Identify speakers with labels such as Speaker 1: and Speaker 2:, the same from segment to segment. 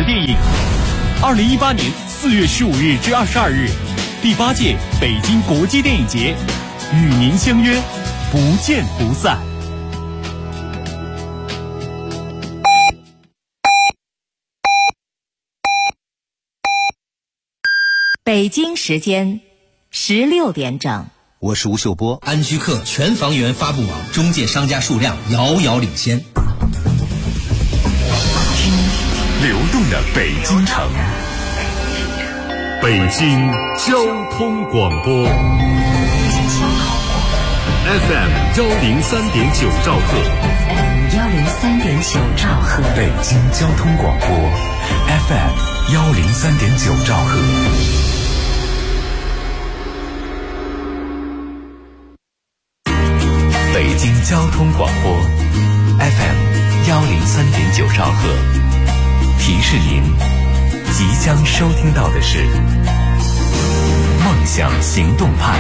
Speaker 1: 的电影。2018年4月15日至22日，第8届北京国际电影节，与您相约，不见不散。
Speaker 2: 北京时间16点整。
Speaker 3: 我是吴秀波。
Speaker 4: 安居客全房源发布网中介商家数量遥遥领先。
Speaker 1: 听流动的北京城，北京交通广播 FM 103.9兆赫，
Speaker 2: 103.9兆赫，
Speaker 1: 北京交通广播 FM 103.9兆赫。北京交通广播 FM 103.9兆赫，提示您即将收听到的是梦想行动派。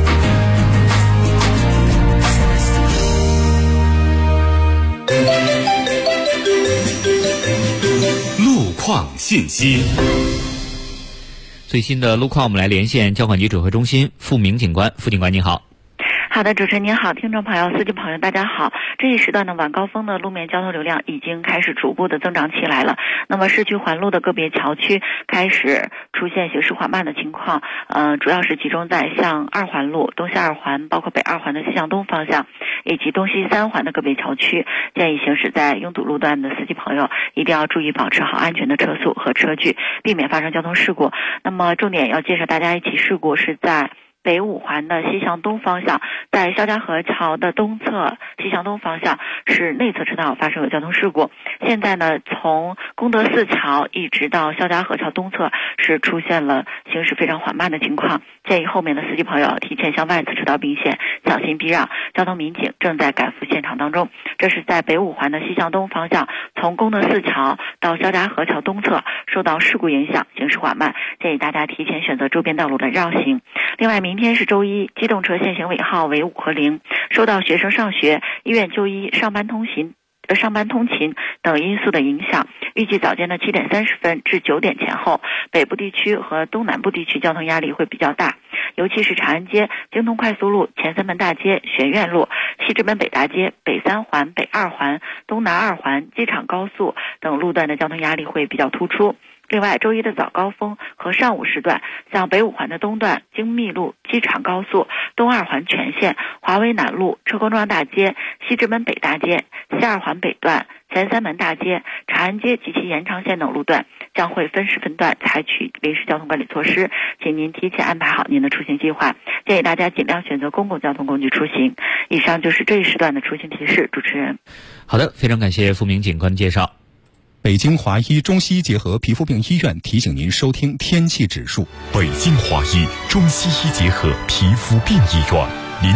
Speaker 1: 路况信息。
Speaker 5: 最新的路况，我们来连线交管局指挥中心付明警官。付警官您好。
Speaker 6: 好的，主持人您好，听众朋友、司机朋友大家好。这一时段的晚高峰的路面交通流量已经开始逐步的增长起来了。那么市区环路的个别桥区开始出现行驶缓慢的情况，主要是集中在像2环路、东西2环，包括北2环的西向东方向，以及东西3环的个别桥区。建议行驶在拥堵路段的司机朋友一定要注意保持好安全的车速和车距，避免发生交通事故。那么重点要介绍大家一起事故是在北5环的西向东方向，在肖家河桥的东侧西向东方向是内侧车道发生了交通事故。现在呢，从功德寺桥一直到肖家河桥东侧是出现了行驶非常缓慢的情况，建议后面的司机朋友提前向外侧车道并线，小心避让。交通民警正在赶赴现场当中。这是在北5环的西向东方向，从功德寺桥到肖家河桥东侧受到事故影响，行驶缓慢，建议大家提前选择周边道路的绕行。另外，明天是周一，机动车限行尾号为5和0，受到学生上学、医院就医、上班通勤等因素的影响，预计早间的7点30分至9点前后，北部地区和东南部地区交通压力会比较大，尤其是长安街、京通快速路、前3门大街、学院路、西直门北大街、北3环、北2环、东南2环、机场高速等路段的交通压力会比较突出。另外，周一的早高峰和上午时段，像北5环的东段、京密路、机场高速、东2环全线、华威南路、车公庄大街、西直门北大街、西2环北段、前3门大街、长安街及其延长线等路段将会分时分段采取临时交通管理措施，请您提前安排好您的出行计划，建议大家尽量选择公共交通工具出行。以上就是这一时段的出行提示，主持人。
Speaker 5: 好的，非常感谢付明警官介绍。
Speaker 3: 北京华医中西医结合皮肤病医院提醒您收听天气指数。
Speaker 1: 北京华医中西医结合皮肤病医院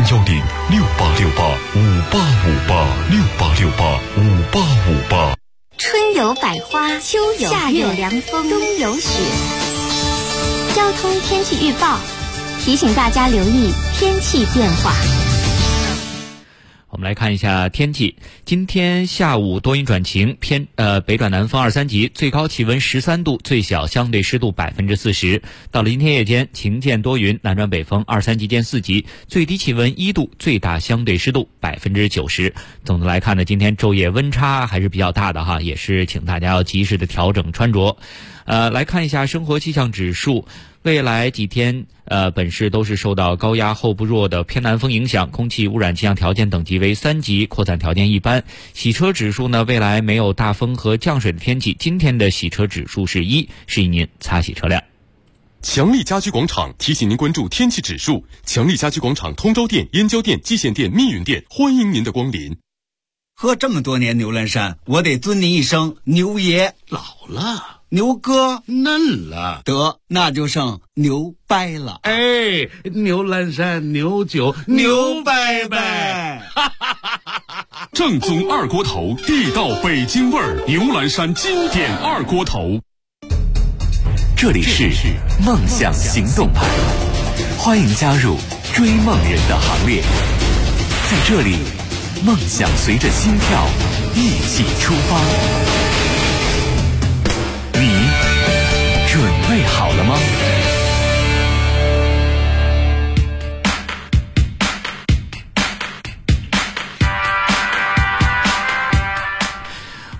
Speaker 1: ，0106868586868685858。
Speaker 7: 春有百花，秋有夏有凉风，冬有雪。交通天气预报提醒大家留意天气变化。
Speaker 5: 我们来看一下天气。今天下午多云转晴，北转南风2、3级，最高气温13度，最小相对湿度40%。到了今天夜间，晴间多云，南转北风2、3级见4级，最低气温1度，最大相对湿度90%。总的来看呢，今天昼夜温差还是比较大的哈，也是请大家要及时的调整穿着。来看一下生活气象指数。未来几天本市都是受到高压后不弱的偏南风影响，空气污染气象条件等级为3级，扩散条件一般。洗车指数呢，未来没有大风和降水的天气，今天的洗车指数是1，示意您擦洗车辆。
Speaker 1: 强力家居广场提醒您关注天气指数。强力家居广场通州店、燕郊店、蓟县店、密云店，欢迎您的光临。
Speaker 8: 喝这么多年牛栏山，我得尊您一声牛爷。
Speaker 9: 老了，
Speaker 8: 牛哥
Speaker 9: 嫩了，
Speaker 8: 得那就剩牛掰了。
Speaker 9: 哎，牛栏山牛酒牛掰掰，
Speaker 1: 正宗二锅头，地道北京味儿，牛栏山经典二锅头。这里是梦想行动派，欢迎加入追梦人的行列。在这里，梦想随着心跳一起出发。你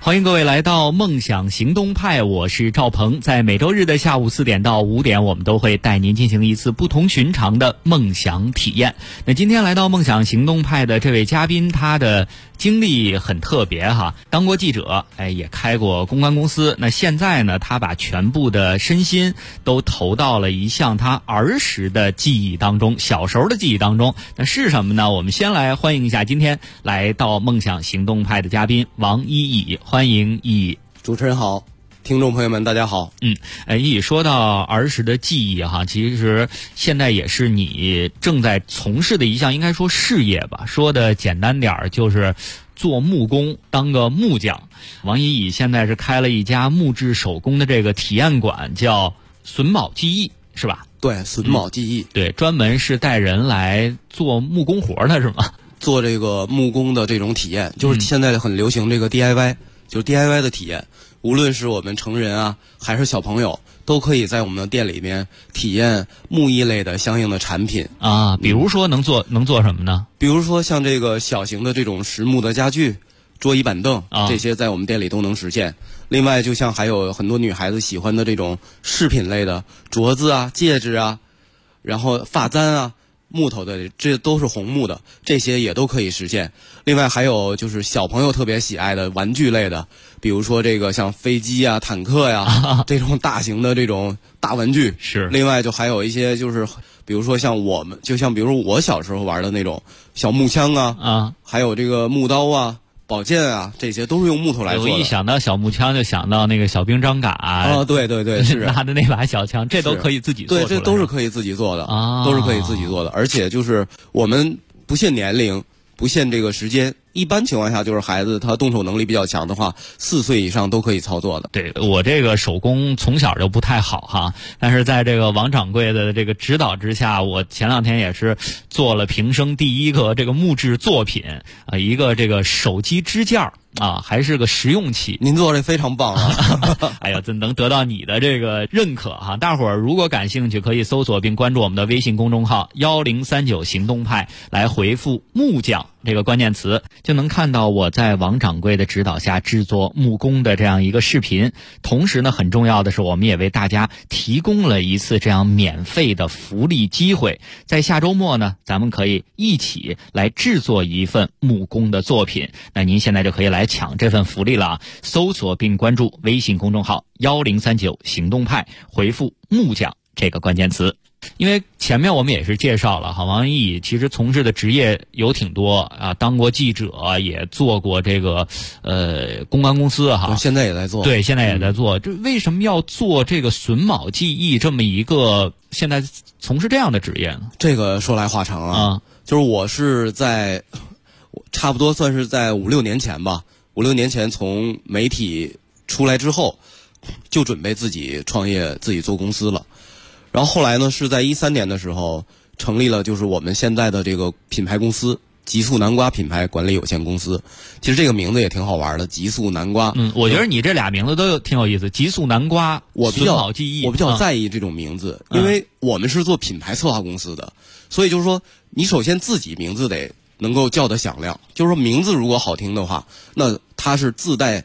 Speaker 5: 欢迎各位来到梦想行动派，我是赵鹏。在每周日的下午4点到5点，我们都会带您进行一次不同寻常的梦想体验。那今天来到梦想行动派的这位嘉宾，他的经历很特别哈，当过记者，也开过公关公司。那现在呢，他把全部的身心都投到了一项他儿时的记忆当中，小时候的记忆当中。那是什么呢？我们先来欢迎一下今天来到梦想行动派的嘉宾王一乙。欢迎一乙。
Speaker 10: 主持人好，听众朋友们大家好。
Speaker 5: 一乙，说到儿时的记忆哈，其实现在也是你正在从事的一项应该说事业吧，说的简单点儿就是做木工，当个木匠。王一乙现在是开了一家木质手工的这个体验馆，叫榫卯技艺，是吧？
Speaker 10: 对，榫卯技艺，
Speaker 5: 对，专门是带人来做木工活的是吗？
Speaker 10: 做这个木工的这种体验，就是现在很流行这个 DIY，就是 DIY 的体验，无论是我们成人啊，还是小朋友，都可以在我们的店里面体验木艺类的相应的产品
Speaker 5: 啊。比如说能做什么呢？
Speaker 10: 比如说像这个小型的这种实木的家具、桌椅板凳，这些在我们店里都能实现。另外，就像还有很多女孩子喜欢的这种饰品类的镯子啊、戒指啊，然后发簪啊。木头的，这都是红木的，这些也都可以实现。另外还有就是小朋友特别喜爱的玩具类的，比如说这个像飞机啊、坦克呀这种大型的这种大玩具。
Speaker 5: 是。
Speaker 10: 另外就还有一些就是比如说像比如说我小时候玩的那种小木枪啊，还有这个木刀啊、宝剑啊，这些都是用木头来做的。
Speaker 5: 我一想到小木枪就想到那个小兵张嘎啊，
Speaker 10: 对，是
Speaker 5: 拿的那把小枪，这都可以自己做出来。
Speaker 10: 对，这都是可以自己做的啊，都是可以自己做的。而且就是我们不限年龄，不限这个时间，一般情况下就是孩子他动手能力比较强的话，4岁以上都可以操作的。
Speaker 5: 对，我这个手工从小就不太好哈，但是在这个王掌柜的这个指导之下，我前2天也是做了平生第一个这个木质作品啊，一个这个手机支架啊，还是个实用器。
Speaker 10: 您做的非常棒啊！
Speaker 5: 哎呀，能得到你的这个认可哈！大伙儿如果感兴趣，可以搜索并关注我们的微信公众号1039行动派，来回复木匠这个关键词，就能看到我在王掌柜的指导下制作木工的这样一个视频。同时呢，很重要的是，我们也为大家提供了一次这样免费的福利机会，在下周末呢，咱们可以一起来制作一份木工的作品。那您现在就可以来抢这份福利了啊！搜索并关注微信公众号1039行动派，回复木匠这个关键词。因为前面我们也是介绍了哈，王一乙其实从事的职业有挺多啊，当过记者，也做过这个公关公司哈，
Speaker 10: 现在也在做。
Speaker 5: 对，现在也在做。这为什么要做这个榫卯技艺这么一个现在从事这样的职业呢？
Speaker 10: 这个说来话长啊，就是我是差不多算是在5-6年前吧，5-6年前从媒体出来之后，就准备自己创业、自己做公司了。然后后来呢，是在13年的时候成立了，就是我们现在的这个品牌公司极速南瓜品牌管理有限公司。其实这个名字也挺好玩的，极速南瓜。
Speaker 5: 我觉得你这俩名字都挺有意思，极速南瓜、榫卯技艺。
Speaker 10: 我比较在意这种名字，因为我们是做品牌策划公司的，所以就是说，你首先自己名字得能够叫得响亮，就是说名字如果好听的话，那它是自带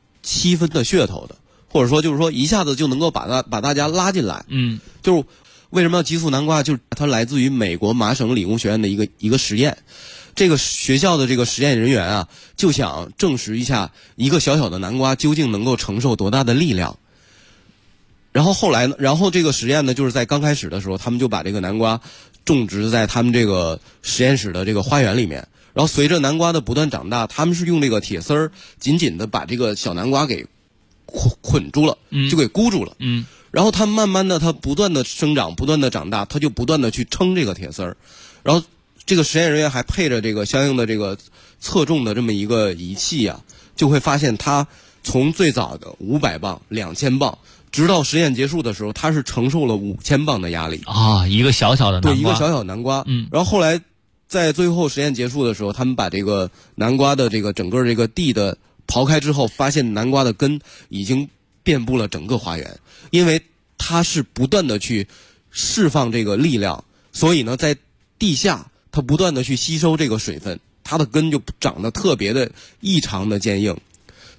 Speaker 10: 7分的噱头的。或者说就是说一下子就能够把大家拉进来。就是为什么要极速南瓜，就是它来自于美国麻省理工学院的一个实验。这个学校的这个实验人员啊，就想证实一下一个小小的南瓜究竟能够承受多大的力量。然后这个实验呢，就是在刚开始的时候，他们就把这个南瓜种植在他们这个实验室的这个花园里面。然后随着南瓜的不断长大，他们是用这个铁丝儿紧紧的把这个小南瓜给捆住了，就给箍住了。然后它慢慢的，它不断的生长，不断的长大，它就不断的去撑这个铁丝儿。然后这个实验人员还配着这个相应的这个测重的这么一个仪器啊，就会发现它从最早的500磅、2000磅，直到实验结束的时候，它是承受了5000磅的压力
Speaker 5: 啊！一个小小的南瓜，
Speaker 10: 对，一个小小的南瓜。然后后来在最后实验结束的时候，他们把这个南瓜的这个整个这个地的刨开之后，发现南瓜的根已经遍布了整个花园，因为它是不断的去释放这个力量，所以呢，在地下它不断的去吸收这个水分，它的根就长得特别的异常的坚硬。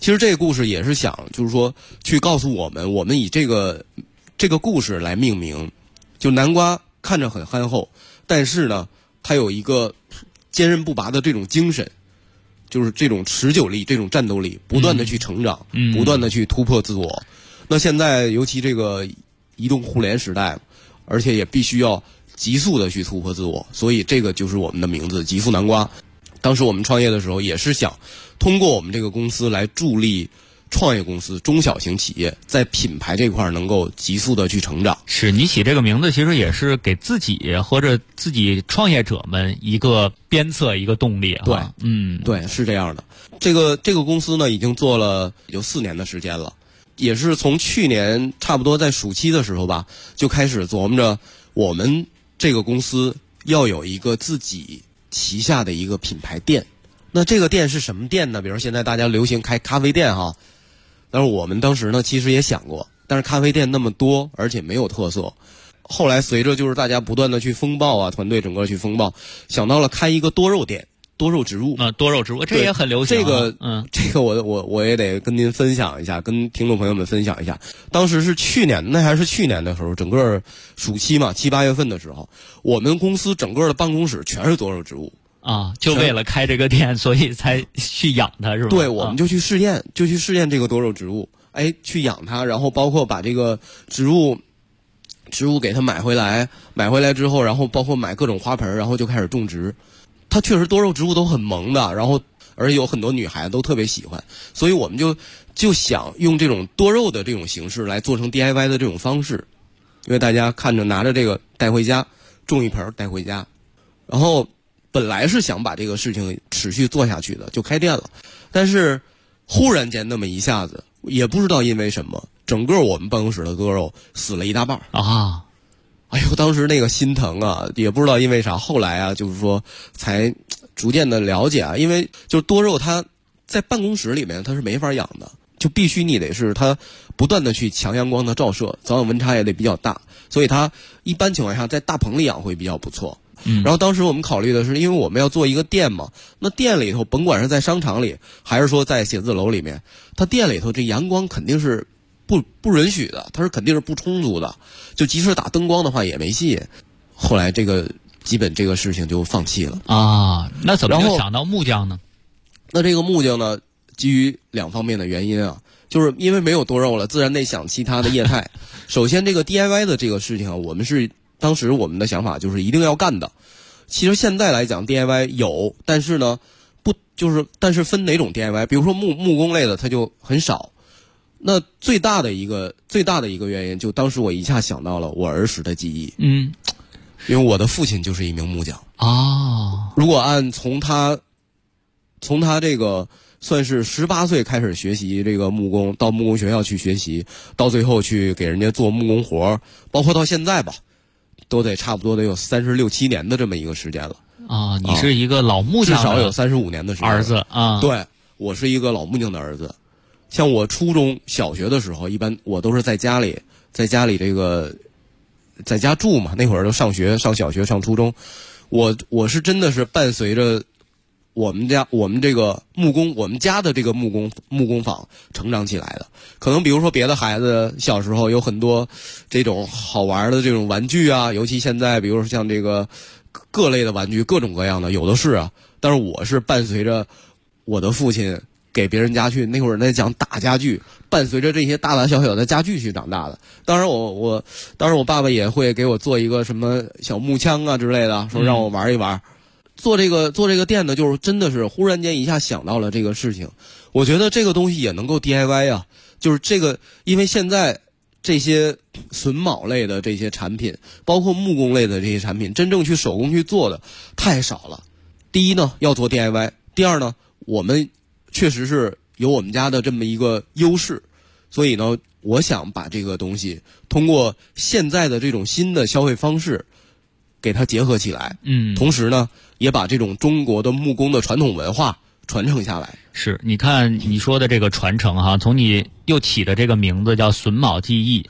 Speaker 10: 其实这个故事也是想，就是说去告诉我们以这个故事来命名。就南瓜看着很憨厚，但是呢，它有一个坚韧不拔的这种精神，就是这种持久力、这种战斗力，不断的去成长，不断的去突破自我。那现在尤其这个移动互联时代，而且也必须要急速的去突破自我，所以这个就是我们的名字极速南瓜。当时我们创业的时候也是想通过我们这个公司来助力创业公司、中小型企业在品牌这块能够急速的去成长。
Speaker 5: 是你起这个名字其实也是给自己或者自己创业者们一个鞭策、一个动力啊。
Speaker 10: 对，对，是这样的。这个公司呢已经做了有4年的时间了，也是从去年差不多在暑期的时候吧，就开始琢磨着我们这个公司要有一个自己旗下的一个品牌店。那这个店是什么店呢？比如现在大家流行开咖啡店哈。但是我们当时呢，其实也想过，但是咖啡店那么多，而且没有特色。后来随着就是大家不断的去风暴啊，团队整个去风暴，想到了开一个多肉店，多肉植物。
Speaker 5: 多肉植物这也很流行。
Speaker 10: 这个我也得跟您分享一下，跟听众朋友们分享一下。当时是去年的时候，整个暑期嘛，7、8月份的时候，我们公司整个的办公室全是多肉植物。
Speaker 5: 就为了开这个店，所以才去养它，是吧？
Speaker 10: 对，我们就去试验，这个多肉植物，去养它，然后包括把这个植物给它买回来之后，然后包括买各种花盆，然后就开始种植。它确实多肉植物都很萌的，然后而且有很多女孩子都特别喜欢，所以我们就想用这种多肉的这种形式来做成 DIY 的这种方式，因为大家看着拿着这个带回家，种一盆带回家，然后。本来是想把这个事情持续做下去的，就开店了，但是忽然间那么一下子，也不知道因为什么，整个我们办公室的多肉死了一大半
Speaker 5: 啊！
Speaker 10: 哎呦，当时那个心疼啊，也不知道因为啥。后来啊，就是说才逐渐的了解啊，因为就是多肉它在办公室里面它是没法养的，就必须你得是它不断的去强阳光的照射，早晚温差也得比较大，所以它一般情况下在大棚里养会比较不错。然后当时我们考虑的是，因为我们要做一个店嘛，那店里头甭管是在商场里还是说在写字楼里面，它店里头这阳光肯定是不允许的，它是肯定是不充足的，就即使打灯光的话也没戏。后来基本这个事情就放弃了
Speaker 5: 啊。那怎么就想到木匠呢？
Speaker 10: 那这个木匠呢，基于2方面的原因啊，就是因为没有多肉了，自然得想其他的业态。首先这个 DIY 的这个事情啊，当时我们的想法就是一定要干的。其实现在来讲 DIY 有，但是呢但是分哪种 DIY， 比如说木工类的它就很少。那最大的一个原因，就当时我一下想到了我儿时的记忆。因为我的父亲就是一名木匠
Speaker 5: 啊。
Speaker 10: 如果按从他这个算是18岁开始学习这个木工，到木工学校去学习，到最后去给人家做木工活，包括到现在吧，都得差不多得有36、7年的这么一个时间了
Speaker 5: 啊！你是一个老木匠，
Speaker 10: 至少有35年的时间。
Speaker 5: 儿子啊，
Speaker 10: 对，我是一个老木匠的儿子。像我初中小学的时候，一般我都是在家里这个在家住嘛，那会儿都上小学上初中，我是真的是伴随着我们家的这个木工坊成长起来的。可能比如说别的孩子小时候有很多这种好玩的这种玩具啊，尤其现在比如说像这个各类的玩具各种各样的有的是啊，但是我是伴随着我的父亲给别人家去，那会儿在讲打家具，伴随着这些大大小小的家具去长大的。当然当时我爸爸也会给我做一个什么小木枪啊之类的，说让我玩一玩。做这个店呢，就是真的是忽然间一下想到了这个事情。我觉得这个东西也能够 DIY 啊，就是这个，因为现在这些榫卯类的这些产品，包括木工类的这些产品，真正去手工去做的太少了。第一呢，要做 DIY；第二呢，我们确实是有我们家的这么一个优势，所以呢，我想把这个东西通过现在的这种新的消费方式给它结合起来，同时呢，也把这种中国的木工的传统文化传承下来。
Speaker 5: 是，你看你说的这个传承哈，从你又起的这个名字叫榫卯技艺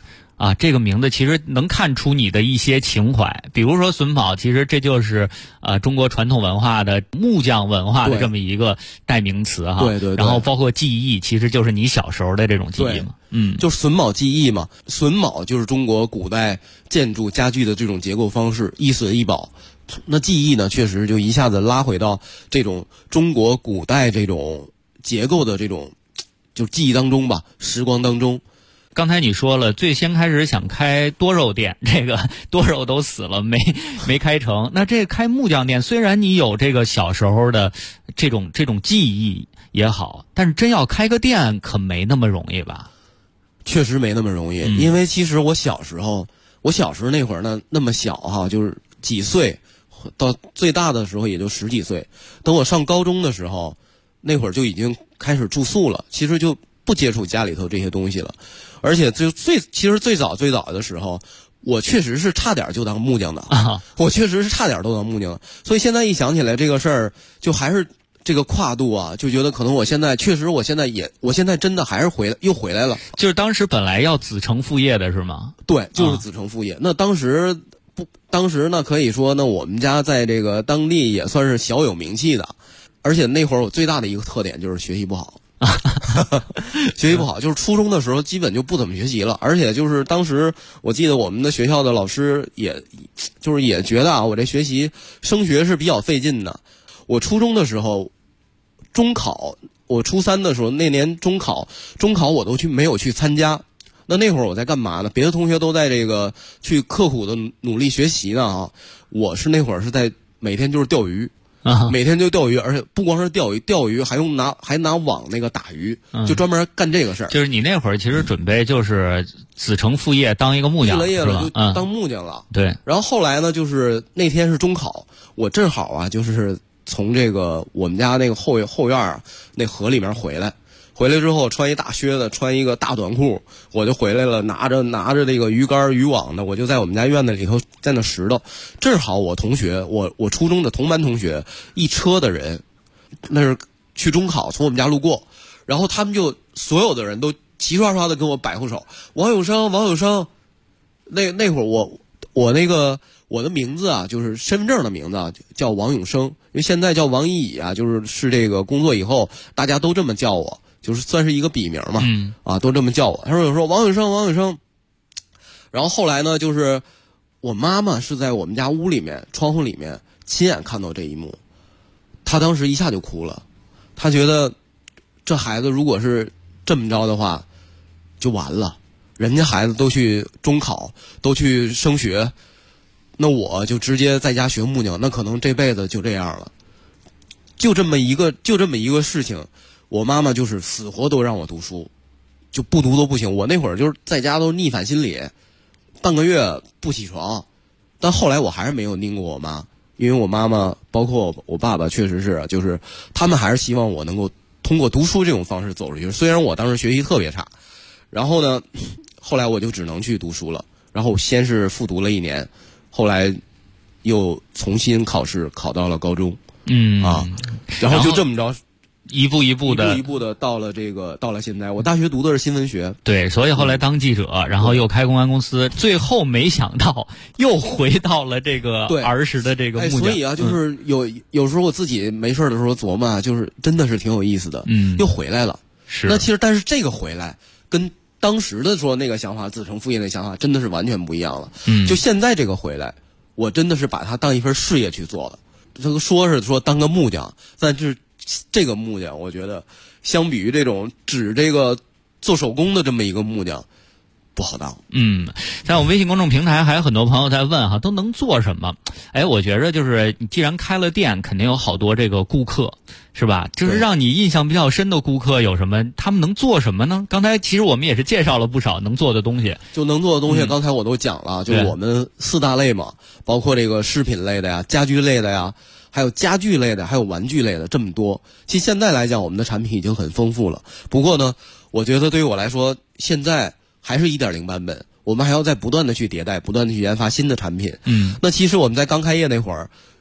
Speaker 5: 啊，这个名字其实能看出你的一些情怀。比如说榫卯，其实这就是中国传统文化的木匠文化的这么一个代名词哈。
Speaker 10: 对对对。
Speaker 5: 然后包括技艺，其实就是你小时候的这种技艺嘛。
Speaker 10: 就榫卯技艺嘛。榫卯就是中国古代建筑家具的这种结构方式，一榫一宝。那技艺呢，确实就一下子拉回到这种中国古代这种结构的这种就记忆当中吧，时光当中。
Speaker 5: 刚才你说了，最先开始想开多肉店，这个多肉都死了，没开成。那这开木匠店，虽然你有这个小时候的这种技艺也好，但是真要开个店可没那么容易吧？
Speaker 10: 确实没那么容易，因为其实我小时候那会儿呢，那么小哈，就是几岁。到最大的时候也就10几岁，等我上高中的时候，那会儿就已经开始住宿了，其实就不接触家里头这些东西了。而且其实最早的时候，我确实是差点就当木匠的，我确实是差点都当木匠的。所以现在一想起来这个事儿，就还是这个跨度啊，就觉得可能我现在真的还是又回来了。
Speaker 5: 就是当时本来要子承父业的是吗？
Speaker 10: 对，就是子承父业。那当时呢，可以说呢，我们家在这个当地也算是小有名气的，而且那会儿我最大的一个特点就是学习不好，学习不好，就是初中的时候基本就不怎么学习了，而且就是当时我记得我们的学校的老师也觉得啊，我这学习升学是比较费劲的。我初中的时候，中考，我初3的时候那年中考我都没有去参加。那会儿我在干嘛呢？别的同学都在这个去刻苦的努力学习呢啊，我是那会儿是在每天就是钓鱼，每天就钓鱼，而且不光是钓鱼还拿网那个打鱼，就专门干这个事儿。
Speaker 5: 就是你那会儿其实准备就是子承父业当一个木匠，
Speaker 10: 毕了业了就当木匠了。
Speaker 5: 对。
Speaker 10: 然后后来呢，就是那天是中考，我正好啊，就是从这个我们家那个后院啊那河里面回来之后，穿一大靴子，穿一个大短裤，我就回来了，拿着这个鱼竿渔网的，我就在我们家院子里头在那拾掇。正好我同学，我初中的同班同学，一车的人，那是去中考，从我们家路过，然后他们就所有的人都齐刷刷的跟我摆护手，王永生。那会儿我的名字啊，就是身份证的名字啊，叫王永生，因为现在叫王一乙啊，就是这个工作以后大家都这么叫我。就是算是一个笔名嘛，都这么叫我。他说王永生。然后后来呢，就是我妈妈是在我们家屋里面窗户里面亲眼看到这一幕，她当时一下就哭了。她觉得这孩子如果是这么着的话，就完了。人家孩子都去中考，都去升学，那我就直接在家学木匠，那可能这辈子就这样了。就这么一个事情。我妈妈就是死活都让我读书，就不读都不行。我那会儿就是在家都逆反心理，半个月不起床。但后来我还是没有拧过我妈，因为我妈妈包括我爸爸确实是，就是他们还是希望我能够通过读书这种方式走出去。虽然我当时学习特别差，然后呢，后来我就只能去读书了。然后先是复读了1年，后来又重新考试，考到了高中。然后就这么着。
Speaker 5: 一步一步
Speaker 10: 的到了现在，我大学读的是新闻学，
Speaker 5: 对，所以后来当记者，然后又开公关公司，最后没想到又回到了这个儿时的这个木匠。
Speaker 10: 所以啊，就是有时候我自己没事的时候琢磨啊，就是真的是挺有意思的，又回来了。
Speaker 5: 是。
Speaker 10: 那其实但是这个回来跟当时的说那个想法子承父业的想法真的是完全不一样了。就现在这个回来，我真的是把它当一份事业去做了。这个说当个木匠，但是这个木匠，我觉得相比于这种只这个做手工的这么一个木匠，不好当。
Speaker 5: 在我们微信公众平台还有很多朋友在问都能做什么？我觉着就是你既然开了店，肯定有好多这个顾客，是吧？就是让你印象比较深的顾客有什么？他们能做什么呢？刚才其实我们也是介绍了不少能做的东西。
Speaker 10: 就能做的东西，刚才我都讲了，就是我们4大类嘛，包括这个饰品类的呀、家居类的呀。还有家具类的，还有玩具类的，这么多。其实现在来讲，我们的产品已经很丰富了。不过呢，我觉得对于我来说，现在还是1.0版本，我们还要在不断的去迭代，不断的去研发新的产品。
Speaker 5: 嗯，
Speaker 10: 那其实我们在刚开业那会儿，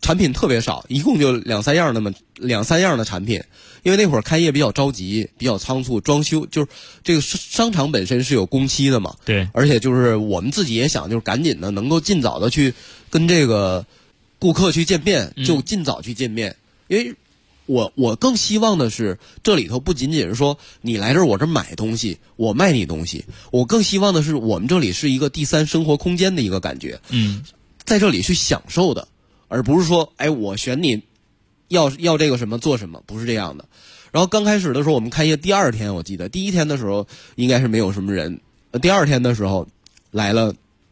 Speaker 10: 产品特别少，一共就两三样的产品。因为那会儿开业比较着急，比较仓促，装修就是这个商场本身是有工期的嘛。
Speaker 5: 对。
Speaker 10: 而且就是我们自己也想，就是赶紧的能够尽早的去跟这个顾客去见面，就尽早去见面。因为我更希望的是，这里头不仅仅是说你来这儿我这买东西，我卖你东西，我更希望的是我们这里是一个第三生活空间的一个感觉。在这里去享受的，而不是说我选你要这个什么做什么，不是这样的。然后刚开始的时候，我们开业第二天，我记得第一天的时候应该是没有什么人，第二天的时候来了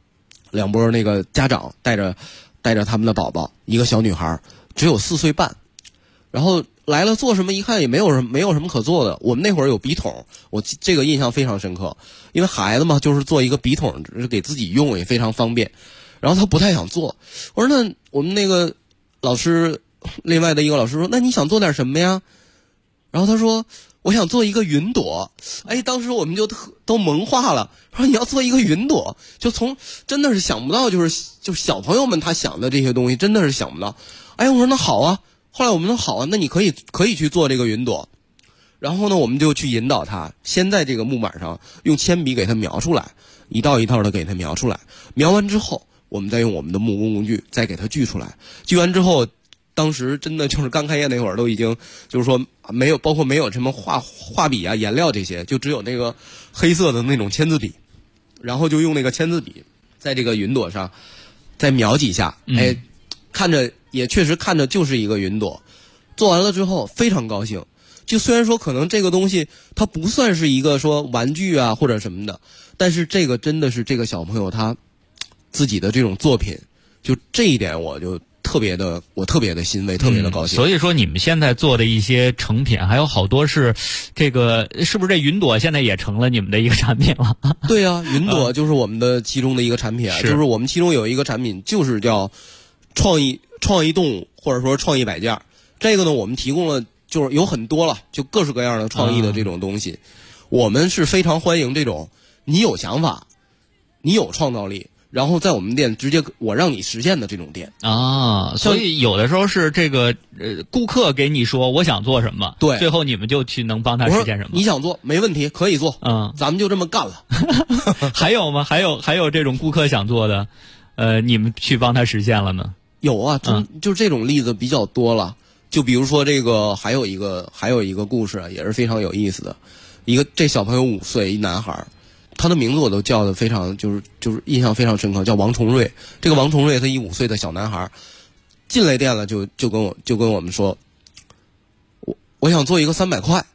Speaker 10: 2波那个家长，带着他们的宝宝，一个小女孩只有4岁半，然后来了做什么一看也没有什么可做的。我们那会儿有笔筒，我这个印象非常深刻，因为孩子嘛，就是做一个笔筒给自己用也非常方便。然后他不太想做，我说那我们那个老师，另外的一个老师说，那你想做点什么呀？然后他说我想做一个云朵。当时我们就都萌化了，说你要做一个云朵，真的是想不到，就是小朋友们他想的这些东西真的是想不到。我说那好啊，后来我们说好啊，那你可以去做这个云朵。然后呢，我们就去引导他，先在这个木板上用铅笔给他描出来，一道一道的给他描出来，描完之后我们再用我们的木工工具再给它锯出来。锯完之后，当时真的就是刚开业那会儿，都已经就是说没有，包括没有什么画笔啊、颜料这些，就只有那个黑色的那种签字笔，然后就用那个签字笔在这个云朵上再描几下，看着也确实看着就是一个云朵。做完了之后非常高兴，就虽然说可能这个东西它不算是一个说玩具啊或者什么的，但是这个真的是这个小朋友他自己的这种作品，就这一点我特别的欣慰，特别的高兴。
Speaker 5: 所以说你们现在做的一些成品还有好多是这个，是不是这云朵现在也成了你们的一个产品了？
Speaker 10: 对啊，云朵就是我们的其中的一个产品啊，就是我们其中有一个产品就是叫创意动物，或者说创意摆件。这个呢我们提供了就是有很多了，就各式各样的创意的这种东西。我们是非常欢迎这种你有想法，你有创造力，然后在我们店直接我让你实现的这种店
Speaker 5: 啊。所以有的时候是这个顾客给你说我想做什么，
Speaker 10: 对，
Speaker 5: 最后你们就去能帮他实现什么。
Speaker 10: 你想做没问题，可以做，咱们就这么干了。
Speaker 5: 还有吗？还有这种顾客想做的，你们去帮他实现了呢？
Speaker 10: 有啊，就这种例子比较多了。就比如说这个还有一个故事也是非常有意思的。这小朋友5岁，一男孩，他的名字我都叫的非常就是印象非常深刻，叫王崇瑞。这个王崇瑞他一5岁的小男孩进来店了，就跟我们说，我想做一个300块。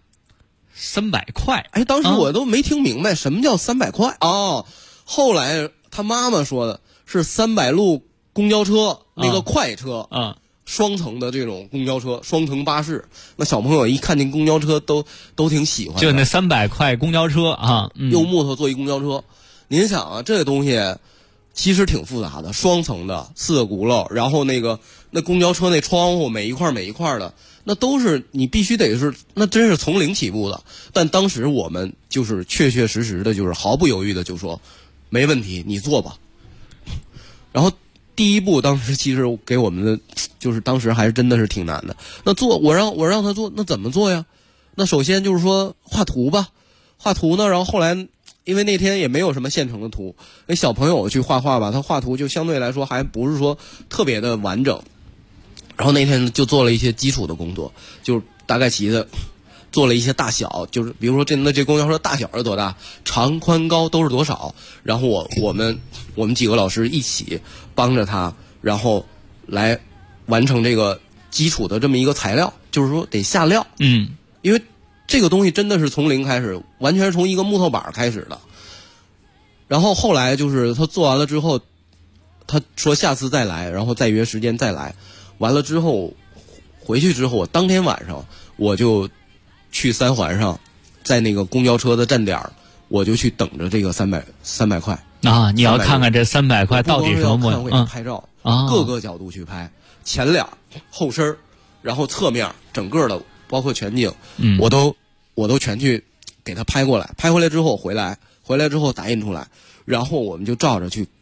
Speaker 5: 300块？
Speaker 10: 当时我都没听明白什么叫300块哦。后来他妈妈说的是300路公交车，那个快车双层的这种公交车，双层巴士。那小朋友一看见公交车都挺喜欢的，
Speaker 5: 就那300块公交车啊，
Speaker 10: 用木头做一公交车。您想啊，这个东西其实挺复杂的，双层的4个轱辘，然后那公交车那窗户每一块的，那都是你必须得是，那真是从零起步的。但当时我们就是确实的，就是毫不犹豫的就说没问题，你做吧。然后第一步当时其实给我们的就是当时还是真的是挺难的。那我让他做，那怎么做呀？那首先就是说画图吧，画图呢，然后后来因为那天也没有什么现成的图，那小朋友去画画吧，他画图就相对来说还不是说特别的完整。然后那天就做了一些基础的工作，就是大概齐的做了一些大小，就是比如说这公交车大小是多大，长宽高都是多少，然后我们几个老师一起帮着他，然后来完成这个基础的这么一个材料，就是说得下料。因为这个东西真的是从零开始，完全是从一个木头板开始的。然后后来就是他做完了之后，他说下次再来，然后再约时间再来。完了之后回去之后，我当天晚上我就去3环上，在那个公交车的站点，我就去等着这个300块
Speaker 5: 啊！你要看看这300块到底什么模样？
Speaker 10: 拍照各个角度去拍，前脸、后身，然后侧面，整个的包括全景，我都全去给他拍过来。拍回来之后回来之后打印出来，然后我们就照着去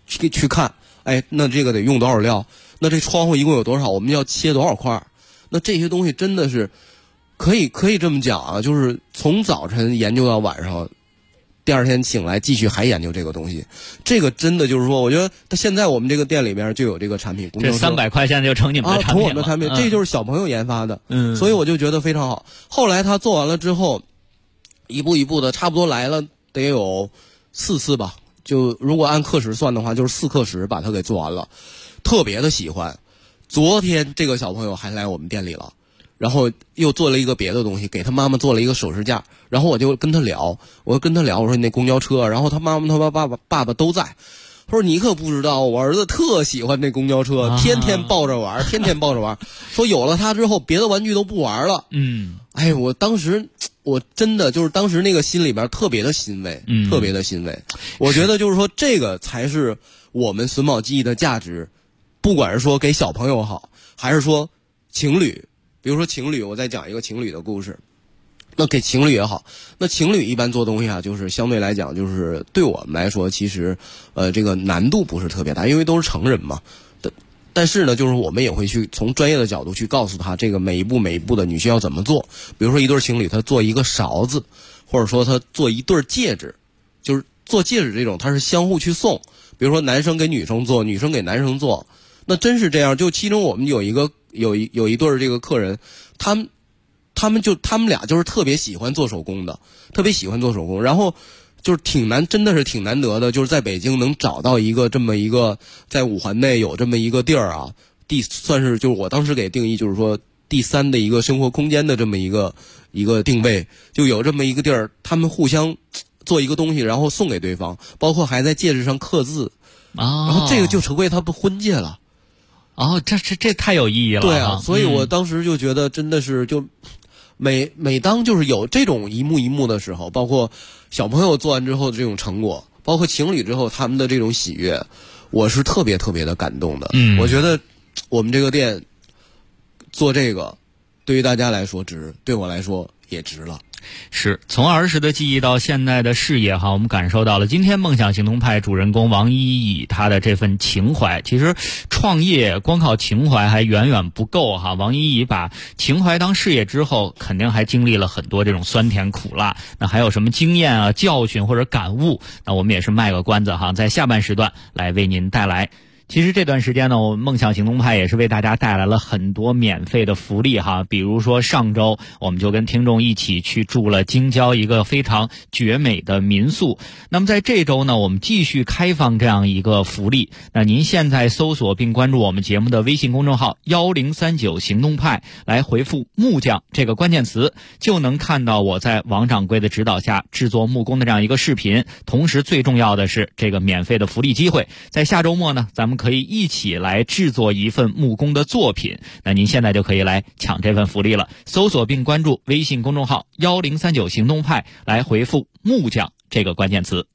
Speaker 10: 去看，哎，那这个得用多少料？那这窗户一共有多少？我们要切多少块？那这些东西真的是可以这么讲啊，就是从早晨研究到晚上，第二天醒来继续还研究这个东西。这个真的就是说，我觉得现在我们这个店里边就有这个产品，
Speaker 5: 这300块现在就成你们的产品了。
Speaker 10: 从我们的产品，这就是小朋友研发的，所以我就觉得非常好。后来他做完了之后，一步一步的，差不多来了得有4次吧。就如果按课时算的话，就是4课时把它给做完了，特别的喜欢。昨天这个小朋友还来我们店里了，然后又做了一个别的东西，给他妈妈做了一个首饰架。然后我就跟他聊，我说你那公交车，然后他妈妈他爸爸都在。他说你可不知道，我儿子特喜欢那公交车，天天抱着玩，天天抱着玩。说有了它之后，别的玩具都不玩了。哎，我当时我真的就是当时那个心里边特别的欣慰，特别的欣慰。我觉得就是说这个才是我们榫卯技艺的价值，不管是说给小朋友好，还是说情侣，比如说情侣，我再讲一个情侣的故事。那给情侣也好，那情侣一般做东西啊，就是相对来讲，就是对我们来说，其实这个难度不是特别大，因为都是成人嘛。但是呢，就是我们也会去从专业的角度去告诉他，这个每一步的你需要怎么做。比如说一对情侣，他做一个勺子，或者说他做一对戒指，就是做戒指这种，他是相互去送。比如说男生给女生做，女生给男生做，那真是这样。就其中我们有一对这个客人，他们俩就是特别喜欢做手工的，特别喜欢做手工，然后就是真的是挺难得的，就是在北京能找到一个这么一个在5环内有这么一个地儿啊，算是就是我当时给定义就是说第3的一个生活空间的这么一个定位，就有这么一个地儿，他们互相做一个东西，然后送给对方，包括还在戒指上刻字，然后这个就成为他的婚戒了。
Speaker 5: 这太有意义了。
Speaker 10: 对啊，所以我当时就觉得真的是就。每当就是有这种一幕一幕的时候，包括小朋友做完之后的这种成果，包括情侣之后他们的这种喜悦，我是特别特别的感动的。我觉得我们这个店做这个对于大家来说值，对我来说也值了。
Speaker 5: 是从儿时的记忆到现在的事业哈，我们感受到了今天梦想行动派主人公王一乙他的这份情怀。其实创业光靠情怀还远远不够哈，王一乙把情怀当事业之后，肯定还经历了很多这种酸甜苦辣。那还有什么经验啊、教训或者感悟？那我们也是卖个关子哈，在下半时段来为您带来。其实这段时间呢，我们梦想行动派也是为大家带来了很多免费的福利哈，比如说上周我们就跟听众一起去住了京郊一个非常绝美的民宿。那么在这周呢，我们继续开放这样一个福利。那您现在搜索并关注我们节目的微信公众号1039行动派，来回复木匠这个关键词，就能看到我在王掌柜的指导下制作木工的这样一个视频。同时最重要的是这个免费的福利机会，在下周末呢，咱们可以一起来制作一份木工的作品。那您现在就可以来抢这份福利了，搜索并关注微信公众号1039行动派，来回复木匠这个关键词。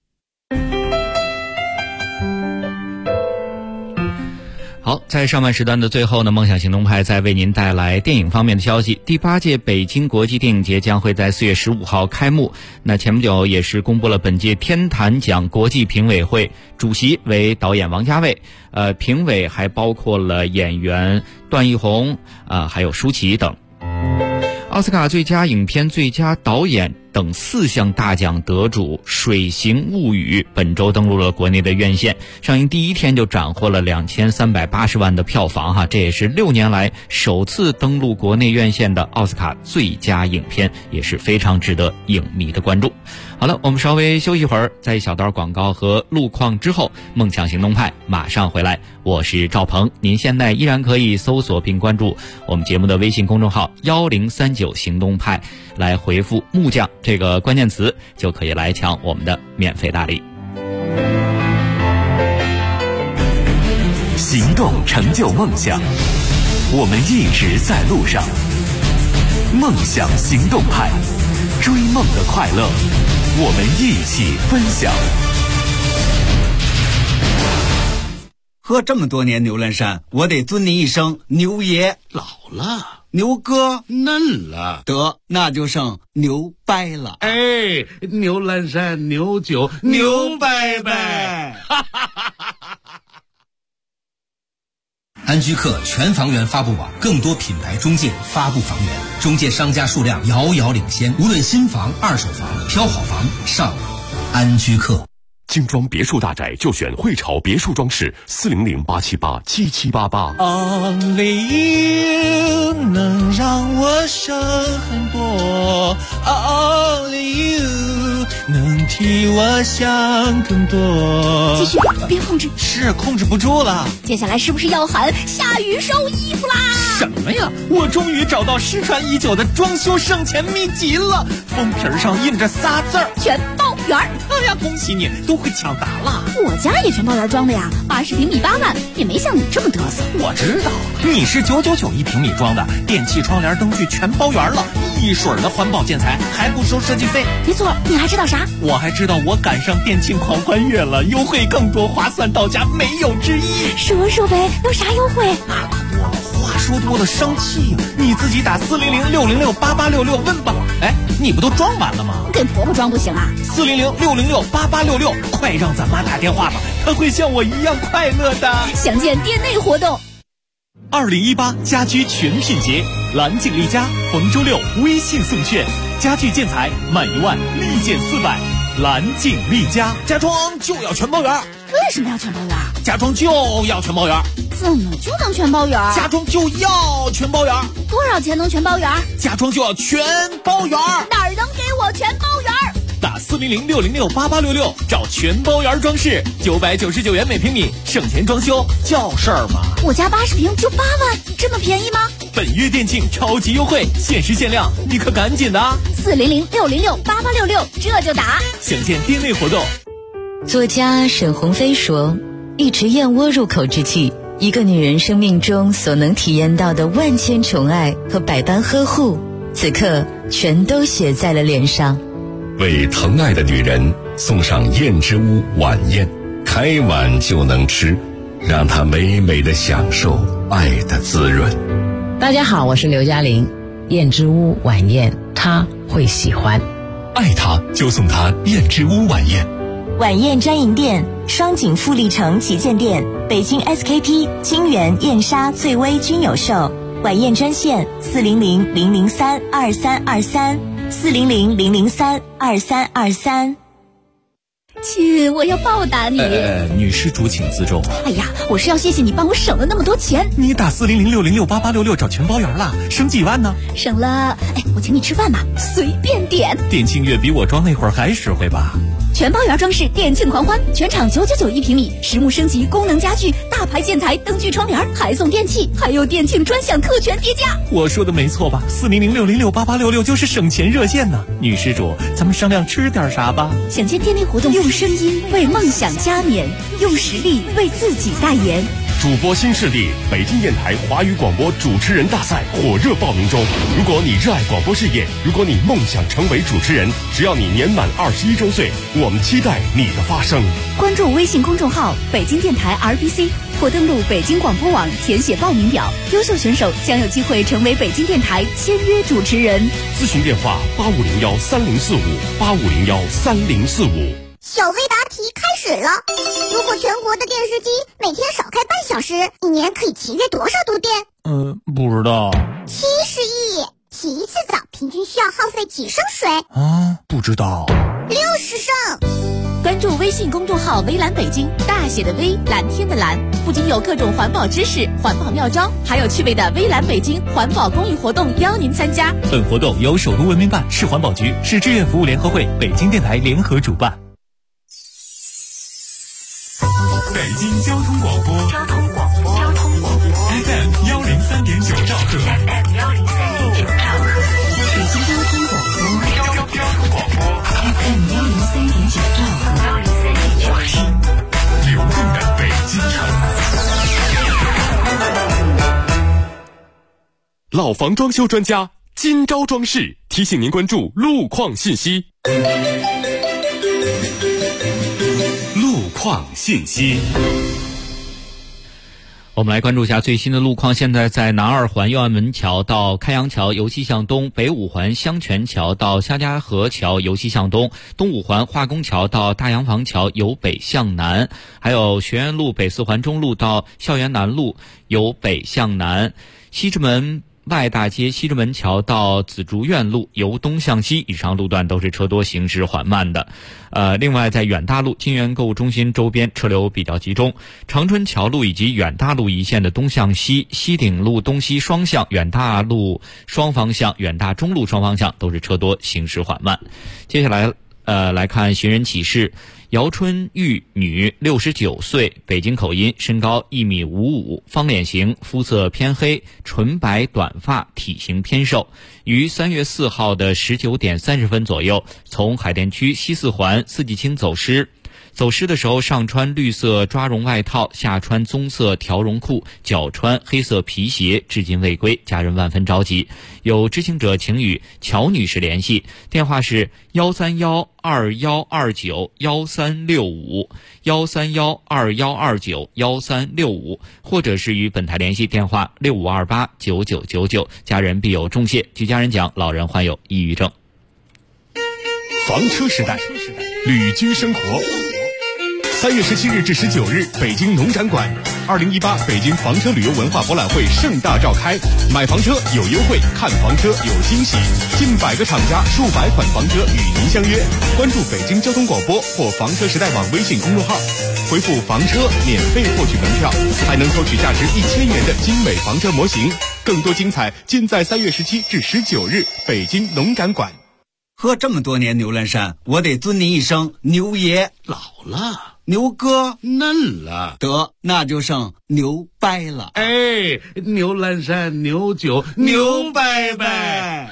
Speaker 5: 好，在上半时段的最后呢，梦想行动派再为您带来电影方面的消息。第8届北京国际电影节将会在4月15号开幕。那前不久也是公布了本届天坛奖国际评委会，主席为导演王家卫，评委还包括了演员段奕宏还有舒淇等。奥斯卡最佳影片、最佳导演等4项大奖得主《水形物语》本周登陆了国内的院线，上映第1天就斩获了2380万的票房哈，这也是6年来首次登陆国内院线的奥斯卡最佳影片，也是非常值得影迷的关注。好了，我们稍微休息一会儿，在一小段广告和路况之后，梦想行动派马上回来。我是赵鹏，您现在依然可以搜索并关注我们节目的微信公众号1039行动派，来回复木匠这个关键词，就可以来抢我们的免费大礼。
Speaker 1: 行动成就梦想，我们一直在路上。梦想行动派，追梦的快乐，我们一起分享。
Speaker 8: 喝这么多年牛栏山，我得尊您一声牛爷。
Speaker 9: 老了，
Speaker 8: 牛哥
Speaker 9: 嫩了，
Speaker 8: 得那就剩牛掰了。
Speaker 9: 哎，牛栏山牛酒牛掰掰。
Speaker 4: 安居客全房源发布网，更多品牌中介发布房源，中介商家数量遥遥领先。无论新房、二手房，挑好房上安居客。
Speaker 1: 精装别墅大宅就选汇潮别墅装饰，400-878-7788。
Speaker 11: Only you 能让我省很多 ，Only you 能替我想更多。
Speaker 7: 继续，别控制，
Speaker 11: 是控制不住了。
Speaker 7: 接下来是不是要喊下雨收衣服啦？
Speaker 11: 什么呀？我终于找到失传已久的装修省钱秘籍了，封皮上印着仨字儿：
Speaker 7: 全包圆。
Speaker 11: 哎呀，恭喜你，都会抢答了。
Speaker 7: 我家也全包圆装的呀，80平米8万，也没像你这么嘚瑟。
Speaker 11: 我知道，你是999一平米装的，电器、窗帘、灯具全包圆了，一水儿的环保建材，还不收设计费。
Speaker 7: 没错，你还知道啥？
Speaker 11: 我还知道我赶上电竞狂欢月了，优惠更多，划算到家，没有之一。
Speaker 7: 说说呗，有啥优惠？
Speaker 11: 那可多了，话说多了生气呀！你自己打400-606-8866问吧。哎，你不都装完了吗？
Speaker 7: 跟婆婆装不行啊
Speaker 11: ！400-606-8866，快让咱妈打电话吧，她会像我一样快乐的。
Speaker 7: 详见店内活动。
Speaker 12: 2018家居全品节，蓝景丽家逢周六微信送券，家具建材满1万立减400。蓝景丽家，
Speaker 11: 家装就要全包圆。
Speaker 7: 为什么要全包圆？
Speaker 11: 家装就要全包圆。
Speaker 7: 怎么就能全包圆？
Speaker 11: 家装就要全包圆。
Speaker 7: 多少钱能全包圆？
Speaker 11: 家装就要全包圆。
Speaker 7: 哪儿能给我全包圆？
Speaker 12: 打400-606-8866找全包圆装饰，999元每平米，省钱装修叫事儿吗？
Speaker 7: 我家80平就8万，这么便宜吗？
Speaker 12: 本月店庆超级优惠，限时限量，你可赶紧的
Speaker 7: ！400-606-8866，这就打。
Speaker 12: 详见店内活动。
Speaker 13: 作家沈鸿飞说：“一池燕窝入口之际，一个女人生命中所能体验到的万千宠爱和百般呵护，此刻全都写在了脸上。”
Speaker 1: 为疼爱的女人送上燕之屋晚宴，开碗就能吃，让她美美的享受爱的滋润。
Speaker 14: 大家好，我是刘嘉玲。燕之屋晚宴，她会喜欢。
Speaker 1: 爱她就送她燕之屋晚宴。
Speaker 15: 晚宴专营店：双井富力城旗舰店、北京 SKP、金源、燕莎、翠微均有售。晚宴专线400-003-2323，400-003-2323。
Speaker 7: 亲，我要报答你。
Speaker 12: 女施主请自重。
Speaker 7: 哎呀，我是要谢谢你帮我省了那么多钱。
Speaker 12: 你打400-606-8866找全包圆了，省几万呢？
Speaker 7: 省了，我请你吃饭吧，随便点。
Speaker 12: 店庆月比我装那会儿还实惠吧？
Speaker 7: 全包圆装饰店庆狂欢，全场999一平米，实木升级，功能家具，大牌建材，灯具窗帘，还送电器，还有店庆专享特权叠加。
Speaker 12: 我说的没错吧？400-606-8866就是省钱热线呢。女施主，咱们商量吃点啥吧？
Speaker 7: 想见店内活动，用声音为梦想加冕，用实力为自己代言。
Speaker 1: 主播新势力北京电台华语广播主持人大赛火热报名中。如果你热爱广播事业，如果你梦想成为主持人，只要你年满21周岁，我们期待你的发声。
Speaker 7: 关注微信公众号北京电台 RBC 或登录北京广播网填写报名表，优秀选手将有机会成为北京电台签约主持人。
Speaker 1: 咨询电话8501-3045，8501-3045。
Speaker 16: 小黑答题开始了。如果全国的电视机每天少开半小时，一年可以节约多少度电？
Speaker 12: 不知道。
Speaker 16: 70亿。洗一次澡平均需要耗费几升水？
Speaker 12: 不知道。
Speaker 16: 60升。
Speaker 7: 关注微信公众号微蓝北京，大写的微，蓝天的蓝，不仅有各种环保知识、环保妙招，还有趣味的微蓝北京环保公益活动邀您参加。
Speaker 12: 本活动由首都文明办、市环保局、市志愿服务联合会、北京电台联合主办。
Speaker 1: 北京交通广播FM 103.9兆赫，
Speaker 15: 北京交通广播 FM 103.9兆赫，
Speaker 1: 我是流动的北京城。老房装修专家今朝装饰提醒您关注路况信息。路况信息。
Speaker 5: 我们来关注一下最新的路况。现在在南二环右岸门桥到开阳桥由西向东，北五环香泉桥到夏家河桥由西向东，东五环化工桥到大洋房桥由北向南，还有学院路北四环中路到校园南路由北向南，西直门外大街西直门桥到紫竹院路由东向西，以上路段都是车多行驶缓慢的。另外在远大路金源购物中心周边车流比较集中，长春桥路以及远大路一线的东向西，西顶路东西双向，远大路双方向，远大中路双方向都是车多行驶缓慢。接下来来看寻人启事。姚春玉，女，69岁，北京口音，身高1.55米，方脸型，肤色偏黑，纯白短发，体型偏瘦。于3月4号的19点30分左右，从海淀区西四环四季青走失。走失的时候上穿绿色抓绒外套，下穿棕色条绒裤，脚穿黑色皮鞋，至今未归，家人万分着急。有知情者请与乔女士联系，电话是13121291365，13121291365，或者是与本台联系电话65289999，家人必有重谢。据家人讲，老人患有抑郁症。
Speaker 1: 房车时代，旅居生活。3月17日至19日，北京农展馆，2018北京房车旅游文化博览会盛大召开。买房车有优惠，看房车有惊喜，近100个厂家，数百款房车与您相约。关注北京交通广播或房车时代网微信公众号，回复房车免费获取门票，还能抽取价值1000元的精美房车模型。更多精彩尽在3月17至19日北京农展馆。
Speaker 8: 喝这么多年牛栏山，我得尊您一声牛爷。
Speaker 9: 老了，
Speaker 8: 牛哥
Speaker 9: 嫩了，
Speaker 8: 得那就剩牛掰了。
Speaker 9: 哎，牛栏山牛酒牛掰掰。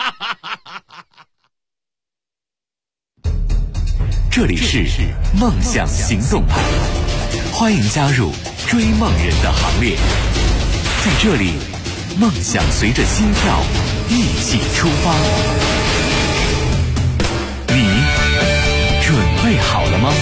Speaker 1: 这里是梦想行动派，欢迎加入追梦人的行列。在这里，梦想随着心跳一起出发。你准备好了吗？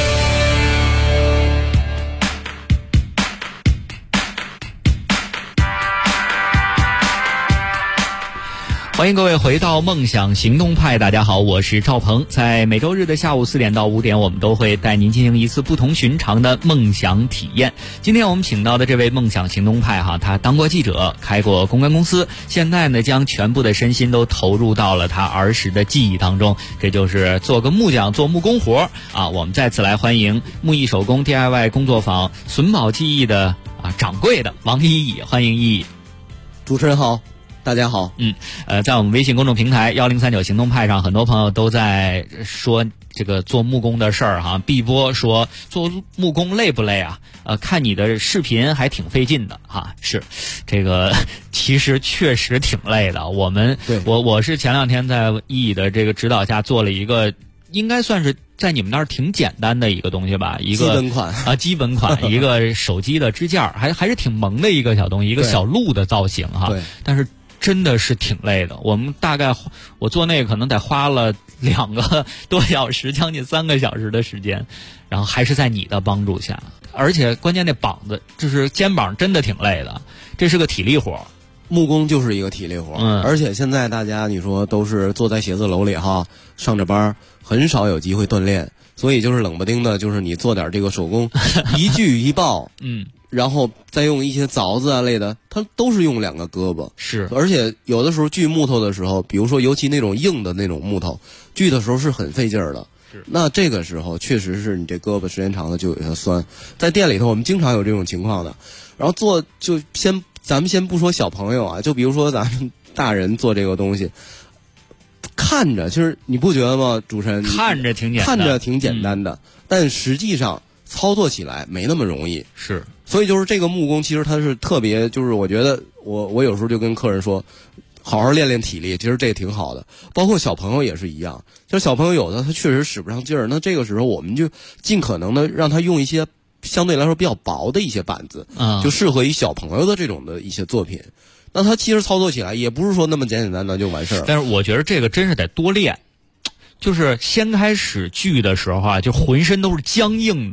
Speaker 5: 欢迎各位回到梦想行动派，大家好，我是赵鹏。在每周日的下午4点到5点，我们都会带您进行一次不同寻常的梦想体验。今天我们请到的这位梦想行动派他当过记者，开过公关公司，现在呢将全部的身心都投入到了他儿时的记忆当中，这就是做个木匠，做木工活啊。我们再次来欢迎木艺手工 DIY 工作坊榫卯技艺的掌柜的王一乙，欢迎一乙。
Speaker 10: 主持人好，大家好。
Speaker 5: 在我们微信公众平台1039行动派上，很多朋友都在说这个做木工的事儿碧波说做木工累不累啊？看你的视频还挺费劲的是这个其实确实挺累的。我是前2天在一乙的这个指导下做了一个应该算是在你们那儿挺简单的一个东西吧，一个基本款一个手机的支架，还是挺萌的一个小东西，一个小鹿的造型但是真的是挺累的。我们大概我做那个可能得花了2个多小时，将近3个小时的时间，然后还是在你的帮助下，而且关键那膀子就是肩膀真的挺累的，这是个体力活。
Speaker 10: 木工就是一个体力活，而且现在大家你说都是坐在写字楼里上着班，很少有机会锻炼，所以就是冷不丁的，就是你做点这个手工，一锯一刨，然后再用一些凿子类的，它都是用2个胳膊，
Speaker 5: 是，
Speaker 10: 而且有的时候锯木头的时候，比如说尤其那种硬的那种木头，锯的时候是很费劲儿的。那这个时候确实是你这胳膊时间长了就有些酸，在店里头我们经常有这种情况的。然后做就咱们先不说小朋友就比如说咱们大人做这个东西，看着其实你不觉得吗？主持人
Speaker 5: 看着挺
Speaker 10: 简单的，但实际上操作起来没那么容易。
Speaker 5: 是，
Speaker 10: 所以就是这个木工其实它是特别，就是我觉得我有时候就跟客人说，好好练练体力，其实这挺好的。包括小朋友也是一样，就是小朋友有的他确实使不上劲儿，那这个时候我们就尽可能的让他用一些相对来说比较薄的一些板子，就适合于小朋友的这种的一些作品。那他其实操作起来也不是说那么简简单单就完事儿。
Speaker 5: 但是我觉得这个真是得多练，就是先开始锯的时候就浑身都是僵硬的，就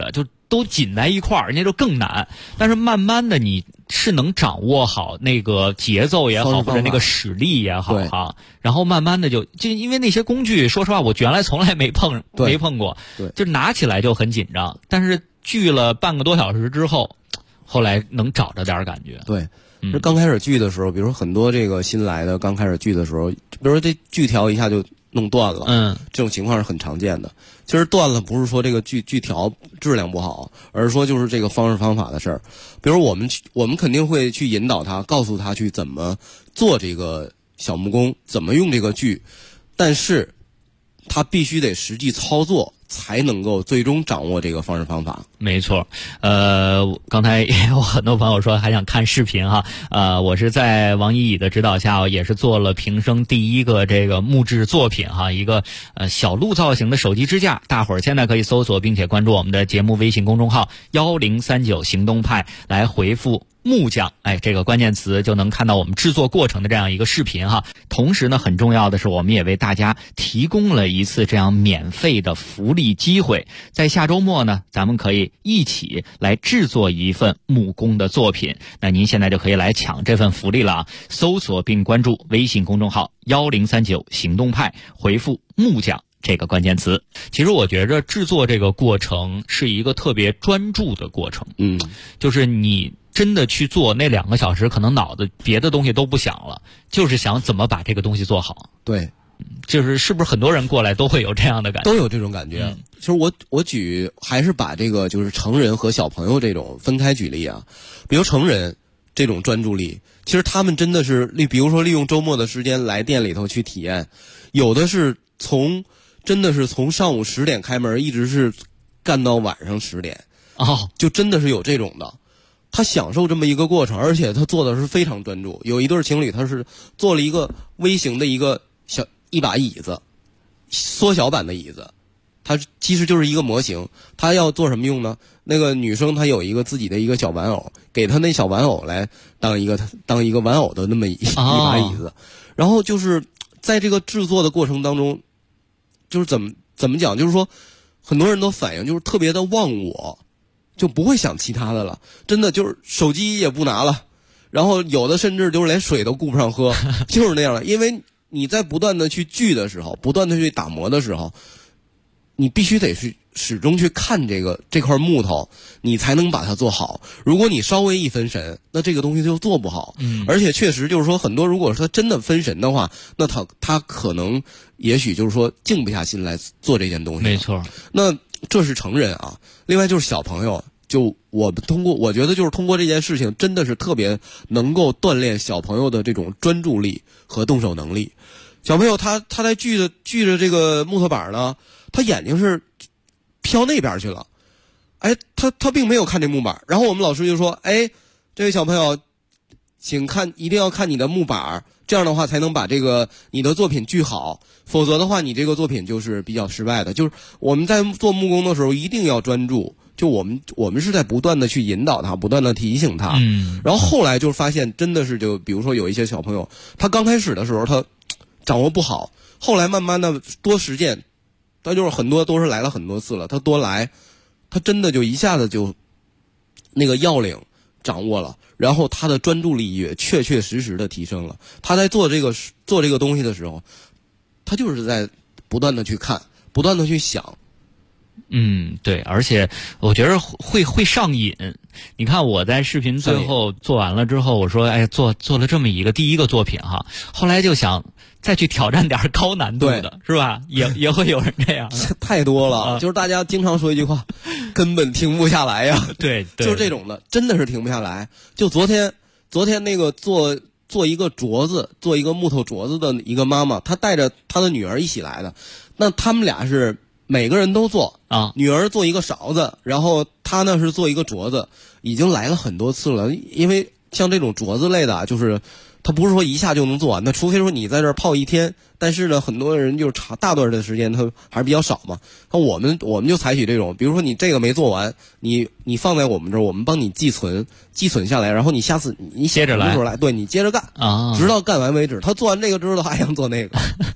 Speaker 5: 都紧在一块儿，那就更难。但是慢慢的你是能掌握好那个节奏也好，或者那个使力也好哈，然后慢慢的就因为那些工具，说实话我原来从来没碰过，就拿起来就很紧张，但是锯了半个多小时之后，后来能找着点感觉。
Speaker 10: 对。刚开始锯的时候，比如说很多这个新来的刚开始锯的时候，比如说这锯条一下就弄断了，这种情况是很常见的。其实断了不是说这个锯条质量不好，而是说就是这个方式方法的事儿。比如我们肯定会去引导他，告诉他去怎么做这个小木工，怎么用这个锯，但是他必须得实际操作，才能够最终掌握这个方式方法。
Speaker 5: 没错，刚才也有很多朋友说还想看视频哈，我是在王一乙的指导下，也是做了平生第一个这个木质作品哈，一个小鹿造型的手机支架，大伙儿现在可以搜索并且关注我们的节目微信公众号1039行动派，来回复木匠这个关键词，就能看到我们制作过程的这样一个视频哈。同时呢，很重要的是，我们也为大家提供了一次这样免费的福利机会，在下周末呢，咱们可以一起来制作一份木工的作品。那您现在就可以来抢这份福利了啊！搜索并关注微信公众号1039行动派，回复木匠这个关键词。其实我觉着制作这个过程是一个特别专注的过程，就是你真的去做那2个小时，可能脑子别的东西都不想了，就是想怎么把这个东西做好。
Speaker 10: 对，
Speaker 5: 是不是很多人过来都会有这样的感觉？
Speaker 10: 都有这种感觉。其实我举还是把这个就是成人和小朋友这种分开举例啊。比如成人这种专注力，其实他们真的是比如说利用周末的时间来店里头去体验，有的是真的是从上午10点开门，一直是干到晚上10点，就真的是有这种的。他享受这么一个过程，而且他做的是非常专注。有一对情侣，他是做了一个微型的一把椅子，缩小版的椅子，它其实就是一个模型。他要做什么用呢？那个女生她有一个自己的一个小玩偶，给她那小玩偶来当一个玩偶的那么一把椅子。然后就是在这个制作的过程当中，就是怎么讲，就是说很多人都反映就是特别的忘我，就不会想其他的了，真的就是手机也不拿了，然后有的甚至就是连水都顾不上喝，就是那样的。因为你在不断的去锯的时候，不断的去打磨的时候，你必须得去始终去看这块木头，你才能把它做好。如果你稍微一分神，那这个东西就做不好。而且确实就是说，很多如果说他真的分神的话，那他可能也许就是说静不下心来做这件东西。
Speaker 5: 没错。
Speaker 10: 那这是成人啊，另外就是小朋友。就我觉得就是通过这件事情，真的是特别能够锻炼小朋友的这种专注力和动手能力。小朋友他在锯着这个木头板呢，他眼睛是飘那边去了，他并没有看这木板。然后我们老师就说，这位小朋友，请看，一定要看你的木板，这样的话才能把这个你的作品锯好，否则的话你这个作品就是比较失败的。就是我们在做木工的时候一定要专注。就我们是在不断的去引导他，不断的提醒他，然后后来就发现真的是就比如说有一些小朋友，他刚开始的时候他掌握不好，后来慢慢的多实践，他就是很多都是来了很多次了，他多来，他真的就一下子就那个要领掌握了，然后他的专注力也确实的提升了。他在做这个东西的时候，他就是在不断的去看，不断的去想。
Speaker 5: 对，而且我觉得会上瘾。你看我在视频最后做完了之后，我说做了这么一个第一个作品哈，后来就想再去挑战点高难度的，是吧？也会有人这样，
Speaker 10: 太多了。就是大家经常说一句话，根本停不下来呀。
Speaker 5: 对，
Speaker 10: 就是这种的，真的是停不下来。就昨天那个做一个镯子，做一个木头镯子的一个妈妈，她带着她的女儿一起来的，那他们俩是每个人都做啊，女儿做一个勺子，然后她呢是做一个镯子，已经来了很多次了。因为像这种镯子类的，就是它不是说一下就能做完，那除非说你在这儿泡一天，但是呢，很多人就是大段的时间它还是比较少嘛。那我们就采取这种，比如说你这个没做完，你放在我们这儿，我们帮你寄存下来，然后你下次你
Speaker 5: 接着来，
Speaker 10: 对，你接着干啊，直到干完为止。他做完这个之后，他还想做那个。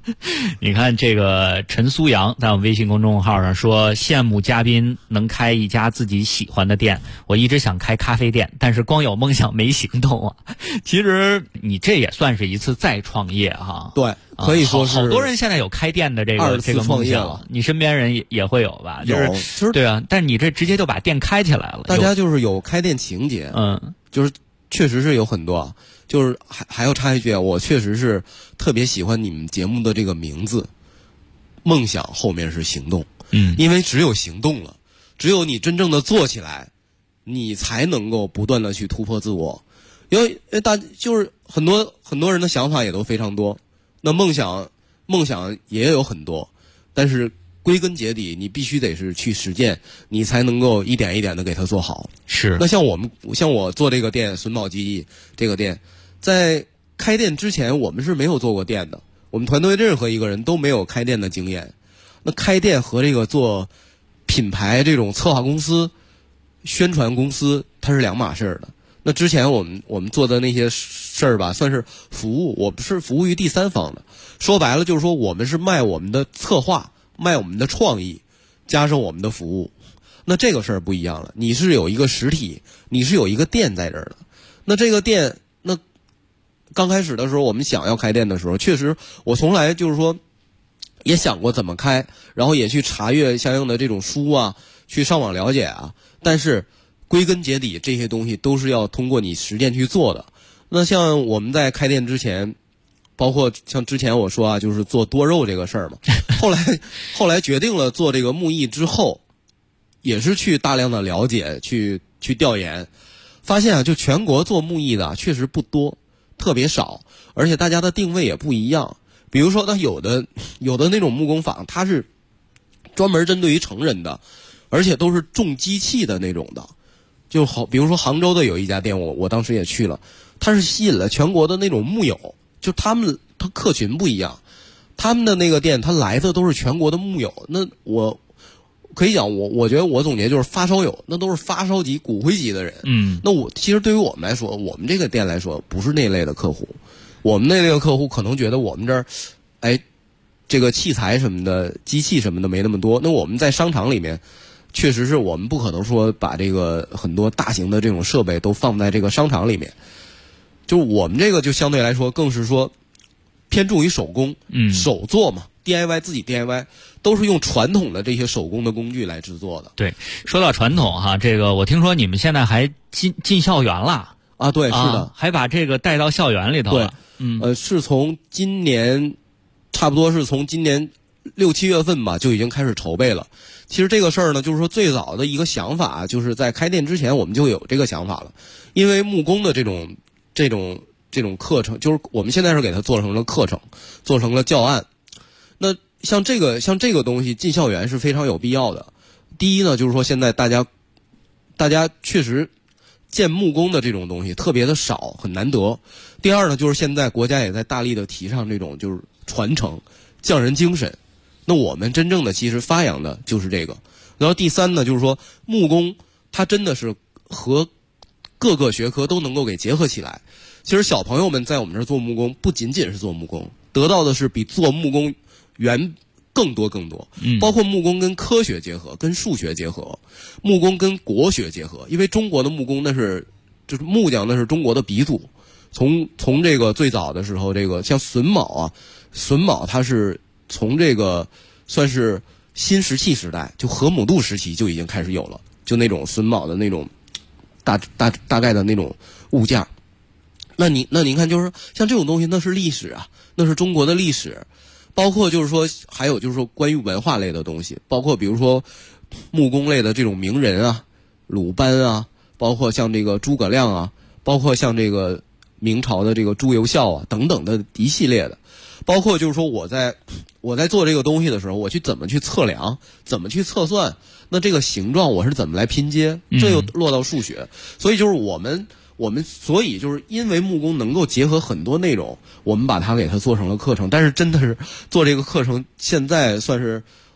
Speaker 5: 你看这个陈苏阳在我们微信公众号上说，羡慕嘉宾能开一家自己喜欢的店，我一直想开咖啡店，但是光有梦想没行动啊。其实你这也算是一次再创业哈。
Speaker 10: 对，可以说是
Speaker 5: 好多人现在有开店的这个梦想，你身边人也会有吧？就是对啊，但是你这直接就把店开起来了，
Speaker 10: 大家就是有开店情节，就是确实是有很多啊。就是还要插一句啊，我确实是特别喜欢你们节目的这个名字，梦想后面是行动。因为只有行动了，只有你真正的做起来，你才能够不断的去突破自我。因为就是很多人的想法也都非常多，那梦想也有很多，但是归根结底，你必须得是去实践，你才能够一点一点的给它做好。
Speaker 5: 是。
Speaker 10: 那像我做这个店榫卯技艺这个店，在开店之前，我们是没有做过店的。我们团队任何一个人都没有开店的经验。那开店和这个做品牌这种策划公司、宣传公司，它是两码事的。那之前我们做的那些事儿吧，算是服务，我们是服务于第三方的。说白了就是说，我们是卖我们的策划，卖我们的创意，加上我们的服务。那这个事儿不一样了，你是有一个实体，你是有一个店在这儿的。那这个店，那刚开始的时候，我们想要开店的时候，确实我从来就是说也想过怎么开，然后也去查阅相应的这种书啊，去上网了解啊。但是归根结底，这些东西都是要通过你实践去做的。那像我们在开店之前，包括像之前我说啊，就是做多肉这个事儿嘛。后来决定了做这个木艺之后，也是去大量的了解，去调研，发现啊，就全国做木艺的确实不多，特别少，而且大家的定位也不一样。比如说，那有的那种木工坊，它是专门针对于成人的，而且都是重机器的那种的。就好，比如说杭州的有一家店，我当时也去了，它是吸引了全国的那种木友，就他客群不一样，他们的那个店，他来的都是全国的木友。那我可以讲，我觉得我总结就是发烧友，那都是发烧级、骨灰级的人。那其实对于我们来说，我们这个店来说，不是那类的客户。我们那类的客户可能觉得我们这儿，这个器材什么的、机器什么的没那么多。那我们在商场里面，确实是我们不可能说把这个很多大型的这种设备都放在这个商场里面。就我们这个就相对来说更是说偏重于手工，手做嘛。DIY 自己 DIY 都是用传统的这些手工的工具来制作的。
Speaker 5: 对，说到传统哈，这个我听说你们现在还进校园了
Speaker 10: 啊？对，是的，
Speaker 5: 还把这个带到校园里头了。
Speaker 10: 是从今年，差不多是从今年6、7月份吧，就已经开始筹备了。其实这个事儿呢，就是说最早的一个想法，就是在开店之前我们就有这个想法了，因为木工的这种课程，就是我们现在是给它做成了课程，做成了教案。那像这个东西进校园是非常有必要的。第一呢，就是说现在大家确实见木工的这种东西特别的少，很难得。第二呢，就是现在国家也在大力的提倡这种就是传承匠人精神。那我们真正的其实发扬的就是这个。然后第三呢，就是说木工它真的是和各个学科都能够给结合起来。其实小朋友们在我们这儿做木工，不仅仅是做木工，得到的是比做木工更多，包括木工跟科学结合，跟数学结合，木工跟国学结合。因为中国的木工就是木匠，那是中国的鼻祖。从这个最早的时候，这个像榫卯它是从这个算是新石器时代，就河姆渡时期就已经开始有了，就那种榫卯的那种大概的那种物件。那您看，就是像这种东西，那是历史啊，那是中国的历史。包括就是说，还有就是说关于文化类的东西，包括比如说木工类的这种名人啊，鲁班啊，包括像这个诸葛亮啊，包括像这个明朝的这个朱由校啊等等的一系列的。包括就是说我在做这个东西的时候，我怎么去测量，怎么去测算，那这个形状我是怎么来拼接，这又落到数学。所以就是我们所以就是因为木工能够结合很多内容，我们把它给它做成了课程。但是真的是做这个课程，现在算是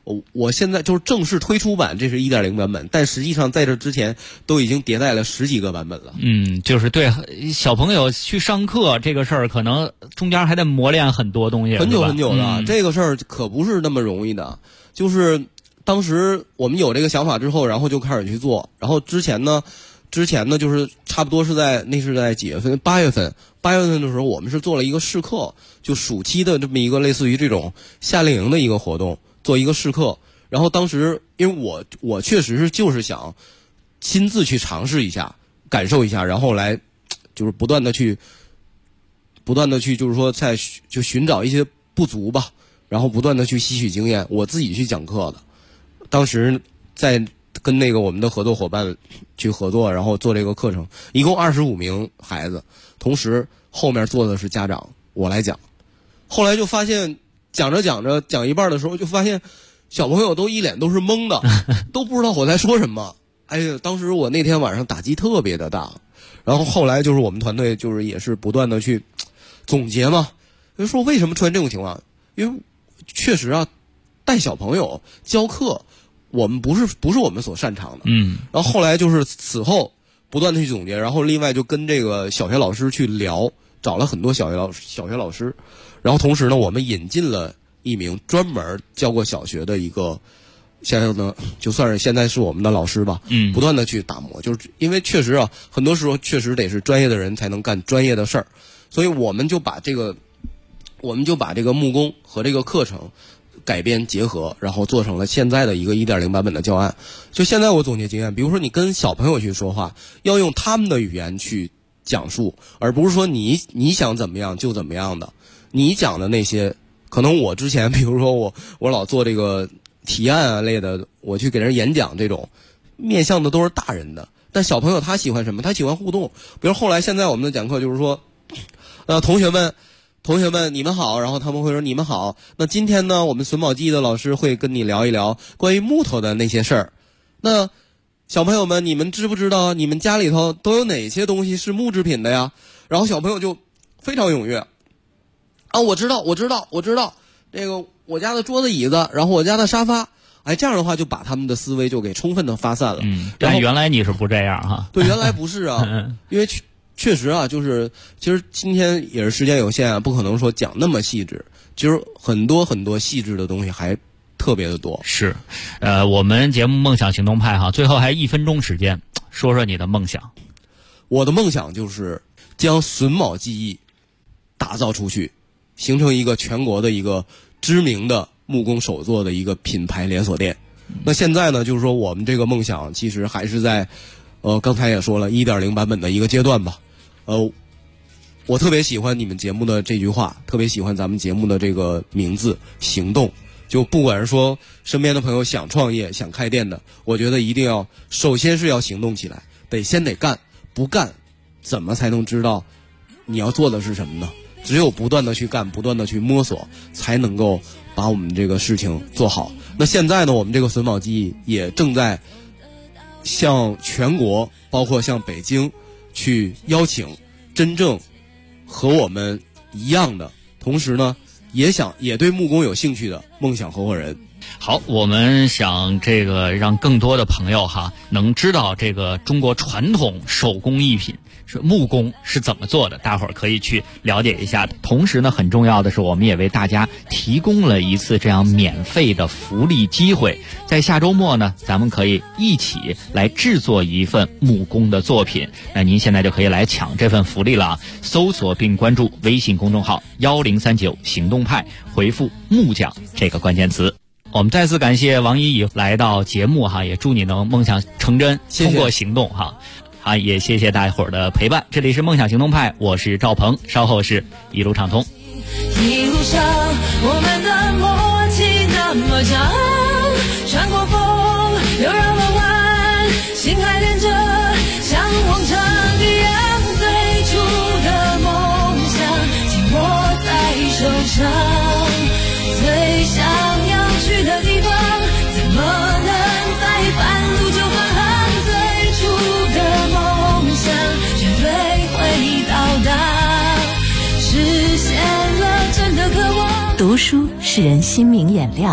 Speaker 10: 我现在就是正式推出版，这是 1.0 版本，但实际上在这之前都已经迭代了10几个版本了。
Speaker 5: 就是对小朋友去上课这个事儿，可能中间还得磨练很多东西，
Speaker 10: 很久很久了。这个事儿可不是那么容易的。就是当时我们有这个想法之后，然后就开始去做。然后之前呢，就是差不多是在几月份？8月份的时候，我们是做了一个试课，就暑期的这么一个类似于这种夏令营的一个活动。做一个试课，然后当时因为我确实是就是想亲自去尝试一下，感受一下，然后来就是不断的去就是说就寻找一些不足吧，然后不断的去吸取经验，我自己去讲课的。当时在跟那个我们的合作伙伴去合作，然后做这个课程，一共25名孩子，同时后面做的是家长，我来讲。后来就发现讲着讲一半的时候，就发现小朋友都一脸都是懵的，都不知道我在说什么。哎呀，当时我那天晚上打击特别的大。然后后来就是我们团队就是也是不断的去总结嘛，就说为什么出现这种情况？因为确实啊，带小朋友教课，我们不是我们所擅长的。然后后来就是此后不断的去总结，然后另外就跟这个小学老师去聊，找了很多小学老师。然后同时呢，我们引进了一名专门教过小学的一个，现在呢就算是现在是我们的老师吧，不断的去打磨，就是因为确实啊，很多时候确实得是专业的人才能干专业的事儿，所以我们就把这个木工和这个课程改编结合，然后做成了现在的一个 1.0 版本的教案。就现在我总结经验，比如说你跟小朋友去说话，要用他们的语言去讲述，而不是说你想怎么样就怎么样的。你讲的那些，可能我之前比如说我老做这个提案啊类的，我去给人演讲，这种面向的都是大人的，但小朋友他喜欢什么？他喜欢互动。比如后来现在我们的讲课就是说，同学们你们好，然后他们会说你们好。那今天呢，我们榫卯技艺的老师会跟你聊一聊关于木头的那些事儿。那小朋友们，你们知不知道你们家里头都有哪些东西是木制品的呀？然后小朋友就非常踊跃。我知道，这个我家的桌子椅子，然后我家的沙发，这样的话就把他们的思维就给充分的发散了。
Speaker 5: 但原来你是不这样哈？
Speaker 10: 对，原来不是啊，因为确实啊，就是其实今天也是时间有限啊，不可能说讲那么细致。其实很多细致的东西还特别的多。
Speaker 5: 是，我们节目梦想行动派哈，最后还1分钟时间，说说你的梦想。
Speaker 10: 我的梦想就是将榫卯技艺打造出去，形成一个全国的一个知名的木工手作的一个品牌连锁店。那现在呢，就是说我们这个梦想其实还是在刚才也说了 1.0 版本的一个阶段吧。我特别喜欢你们节目的这句话，特别喜欢咱们节目的这个名字行动。就不管是说身边的朋友想创业想开店的，我觉得一定要首先是要行动起来，得干，不干怎么才能知道你要做的是什么呢？只有不断的去干，不断的去摸索，才能够把我们这个事情做好。那现在呢，我们这个榫卯技艺也正在向全国，包括向北京去邀请真正和我们一样的，同时呢也对木工有兴趣的梦想合伙人。
Speaker 5: 好，我们想这个让更多的朋友哈能知道这个中国传统手工艺品是木工是怎么做的，大伙儿可以去了解一下的。同时呢，很重要的是，我们也为大家提供了一次这样免费的福利机会，在下周末呢，咱们可以一起来制作一份木工的作品。那您现在就可以来抢这份福利了啊！搜索并关注微信公众号1039行动派，回复木匠这个关键词。我们再次感谢王一乙来到节目哈，也祝你能梦想成真，通过行动哈。好，也谢谢大伙儿的陪伴。这里是梦想行动派，我是赵鹏，稍后是一路畅通。
Speaker 17: 一路上我们的默契那么长，穿过风又绕了弯，心还连着像往常一样，最初的梦想紧握在手上，最想要去的地方怎么能在半路就返航，最初的梦想绝对会到达，实现了真的渴望。
Speaker 15: 读书使人心明眼亮，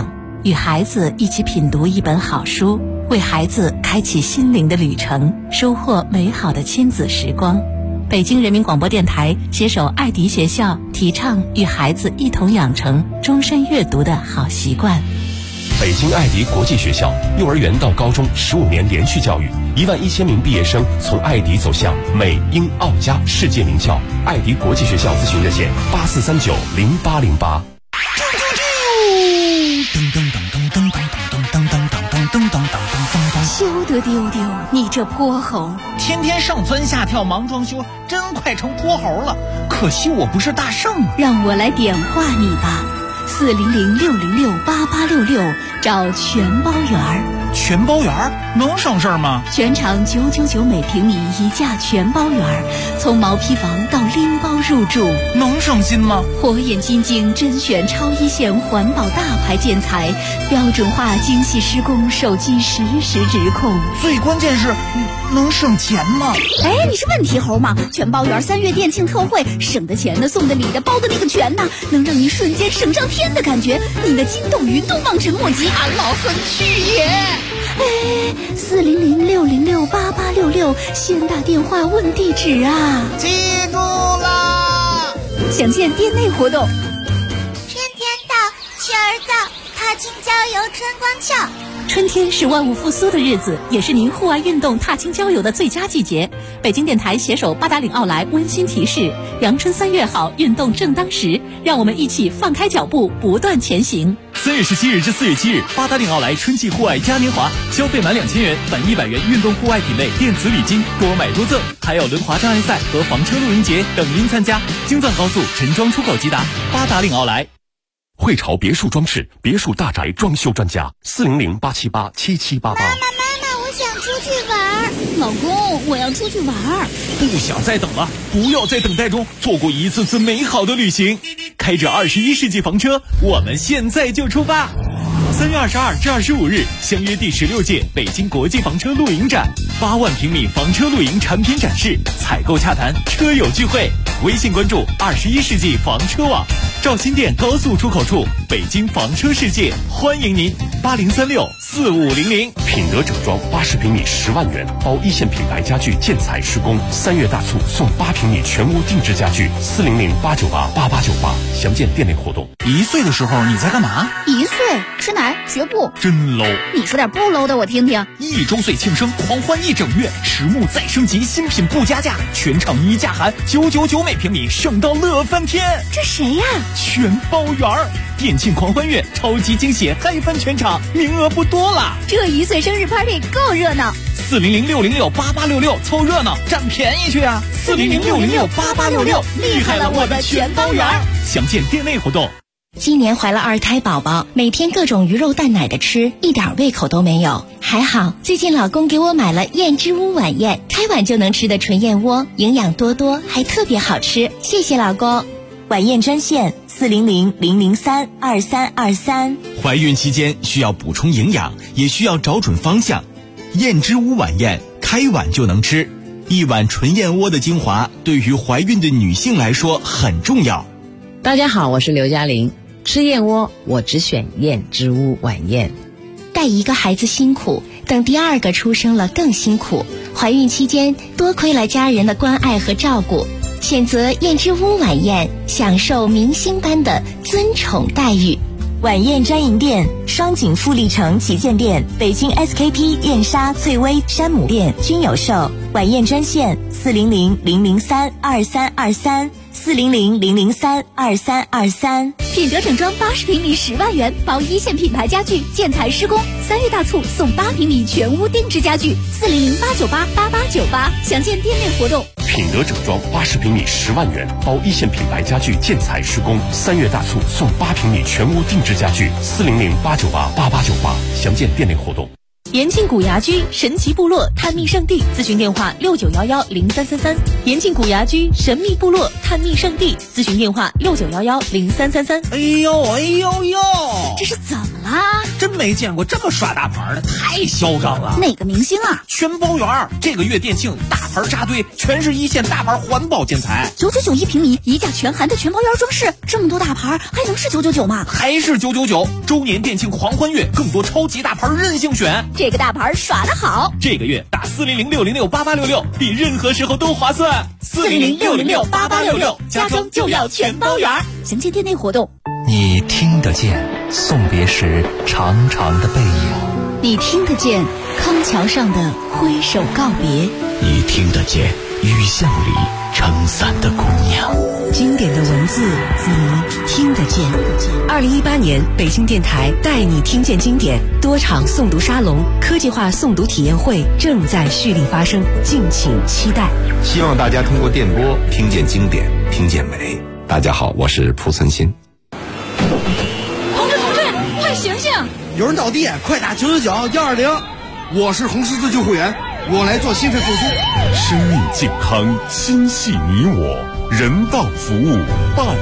Speaker 2: 与孩子一起品读一本好书，为孩子开启心灵的旅程，收获美好的亲子时光。北京人民广播电台携手爱迪学校，提倡与孩子一同养成终身阅读的好习惯。
Speaker 1: 北京爱迪国际学校幼儿园到高中15年连续教育，11000名毕业生从爱迪走向美英澳加世界名校。爱迪国际学校咨询热线84390808。
Speaker 7: 休得丢丢，你这泼猴！
Speaker 11: 天天上蹿下跳忙装修，真快成泼猴了。可惜我不是大圣，
Speaker 7: 让我来点化你吧。400-606-8866，找全包园儿。
Speaker 11: 全包园儿能省事儿吗？
Speaker 7: 全场999每平米一价全包园儿，从毛坯房到拎包入住，
Speaker 11: 能省心吗？
Speaker 7: 火眼金睛甄选超一线环保大牌建材，标准化精细施工，手机实时直控。
Speaker 11: 最关键是能省钱吗？
Speaker 7: 哎，你是问题猴吗？全包园3月店庆特惠，省的钱的，送的礼的，包的那个全呢，能让你瞬间省上天的感觉，你的筋斗云都望尘莫及。俺老孙去也！哎，400-606-8866，先打电话问地址啊！
Speaker 11: 记住啦！
Speaker 7: 详见店内活动。
Speaker 16: 春天到，雀儿造，踏青郊游春光俏。
Speaker 2: 春天是万物复苏的日子，也是您户外运动踏青郊游的最佳季节。北京电台携手八达岭奥莱温馨提示：阳春3月好，运动正当时，让我们一起放开脚步，不断前行。
Speaker 12: 3月17日至4月7日，八达岭奥莱春季户外嘉年华，消费满2000元返100元运动户外品类电子礼金，多买多赠，还有轮滑障碍赛和房车露营节等您参加。京藏高速陈庄出口即达，八达岭奥莱。
Speaker 1: 汇潮别墅装饰，别墅大宅装修专家，400-878-7788。
Speaker 16: 妈妈，我想出去玩。
Speaker 7: 老公，我要出去玩。
Speaker 12: 不想再等了，不要在等待中错过一次次美好的旅行。开着21世纪房车，我们现在就出发。3月22至25日，相约第16届北京国际房车露营展，8万平米房车露营产品展示，采购洽谈，车友聚会。微信关注21世纪房车网，赵新店高速出口处，北京房车世界，欢迎您，8036-4500。
Speaker 1: 品德整装80平米10万元，包一线品牌家具建材施工，3月大促送8平米全屋定制家具，400-898-8898，详见店内活动。
Speaker 11: 1岁的时候你在干嘛
Speaker 7: ？1岁吃奶学步，
Speaker 12: 真 low。
Speaker 7: 你说点不 low 的我听听。
Speaker 12: 1周岁庆生狂欢1整月，实木再升级，新品不加价，全场一价含999每平米，省到乐翻天。
Speaker 7: 这谁呀？
Speaker 12: 全包园儿，店庆狂欢月，超级惊喜，嗨翻全场，名额不多了。
Speaker 7: 这1岁生日 party 够热闹。
Speaker 12: 400-606-8866，凑热闹占便宜去啊！400-606-8866，厉害了我的全包园儿！详见店内活动。
Speaker 18: 今年怀了2胎宝宝，每天各种鱼肉蛋奶的吃，一点胃口都没有。还好最近老公给我买了燕之屋晚宴，开碗就能吃的纯燕窝，营养多多，还特别好吃。谢谢老公。
Speaker 15: 晚宴专线400-003-2323。
Speaker 19: 怀孕期间需要补充营养，也需要找准方向。燕之屋晚宴，开碗就能吃，一碗纯燕窝的精华，对于怀孕的女性来说很重要。
Speaker 14: 大家好，我是刘嘉玲。吃燕窝，我只选燕之屋晚宴。
Speaker 18: 带一个孩子辛苦，等第2个出生了更辛苦。怀孕期间多亏了家人的关爱和照顾，选择燕之屋晚宴，享受明星般的尊宠待遇。
Speaker 15: 晚宴专营店：双井富力城旗舰店、北京 SKP 燕莎、翠微、山姆店均有售。晚宴专线400-003-2323。400-003-2323。
Speaker 7: 品德整装80平米10万元，包一线品牌家具建材施工，3月大促送8平米全屋定制家具，400-898-8898，详见店内活动。
Speaker 1: 品德整装80平米10万元，包一线品牌家具建材施工，3月大促送8平米全屋定制家具，400-898-8898，详见店内活动。
Speaker 2: 延庆古牙居神奇部落探秘圣地，咨询电话69110333。延庆古牙居神秘部落探秘圣地，咨询电话69110333。
Speaker 11: 哎呦哎呦呦，
Speaker 7: 这是怎么啦？
Speaker 11: 真没见过这么耍大牌的，太嚣张了。
Speaker 7: 哪个明星啊？
Speaker 11: 全包圆，这个月店庆大牌扎堆，全是一线大牌环保建材
Speaker 7: ，999一平米，一价全含的全包圆装饰，这么多大牌还能是999吗？
Speaker 11: 还是999，周年店庆狂欢月，更多超级大牌任性选，
Speaker 7: 这个大牌耍得好。
Speaker 11: 这个月打400-606-8866，比任何时候都划算。
Speaker 7: 400-606-8866，家装就要全包圆。详见店内活动。
Speaker 1: 你听得见送别时长长的背影，
Speaker 7: 你听得见康桥上的挥手告别，
Speaker 1: 你听得见雨巷里撑伞的姑娘。
Speaker 2: 经典的文字，你听得见。2018年北京电台带你听见经典多场诵读沙龙、科技化诵读体验会正在蓄力发生，敬请期待。
Speaker 20: 希望大家通过电波听见经典，听见美。大家好，我是濮存昕。
Speaker 7: 同志，快醒醒！
Speaker 9: 有人倒地，快打999-120。我是红十字救护员，我来做心肺复苏。
Speaker 1: 生命健康，心系你我，人道服务办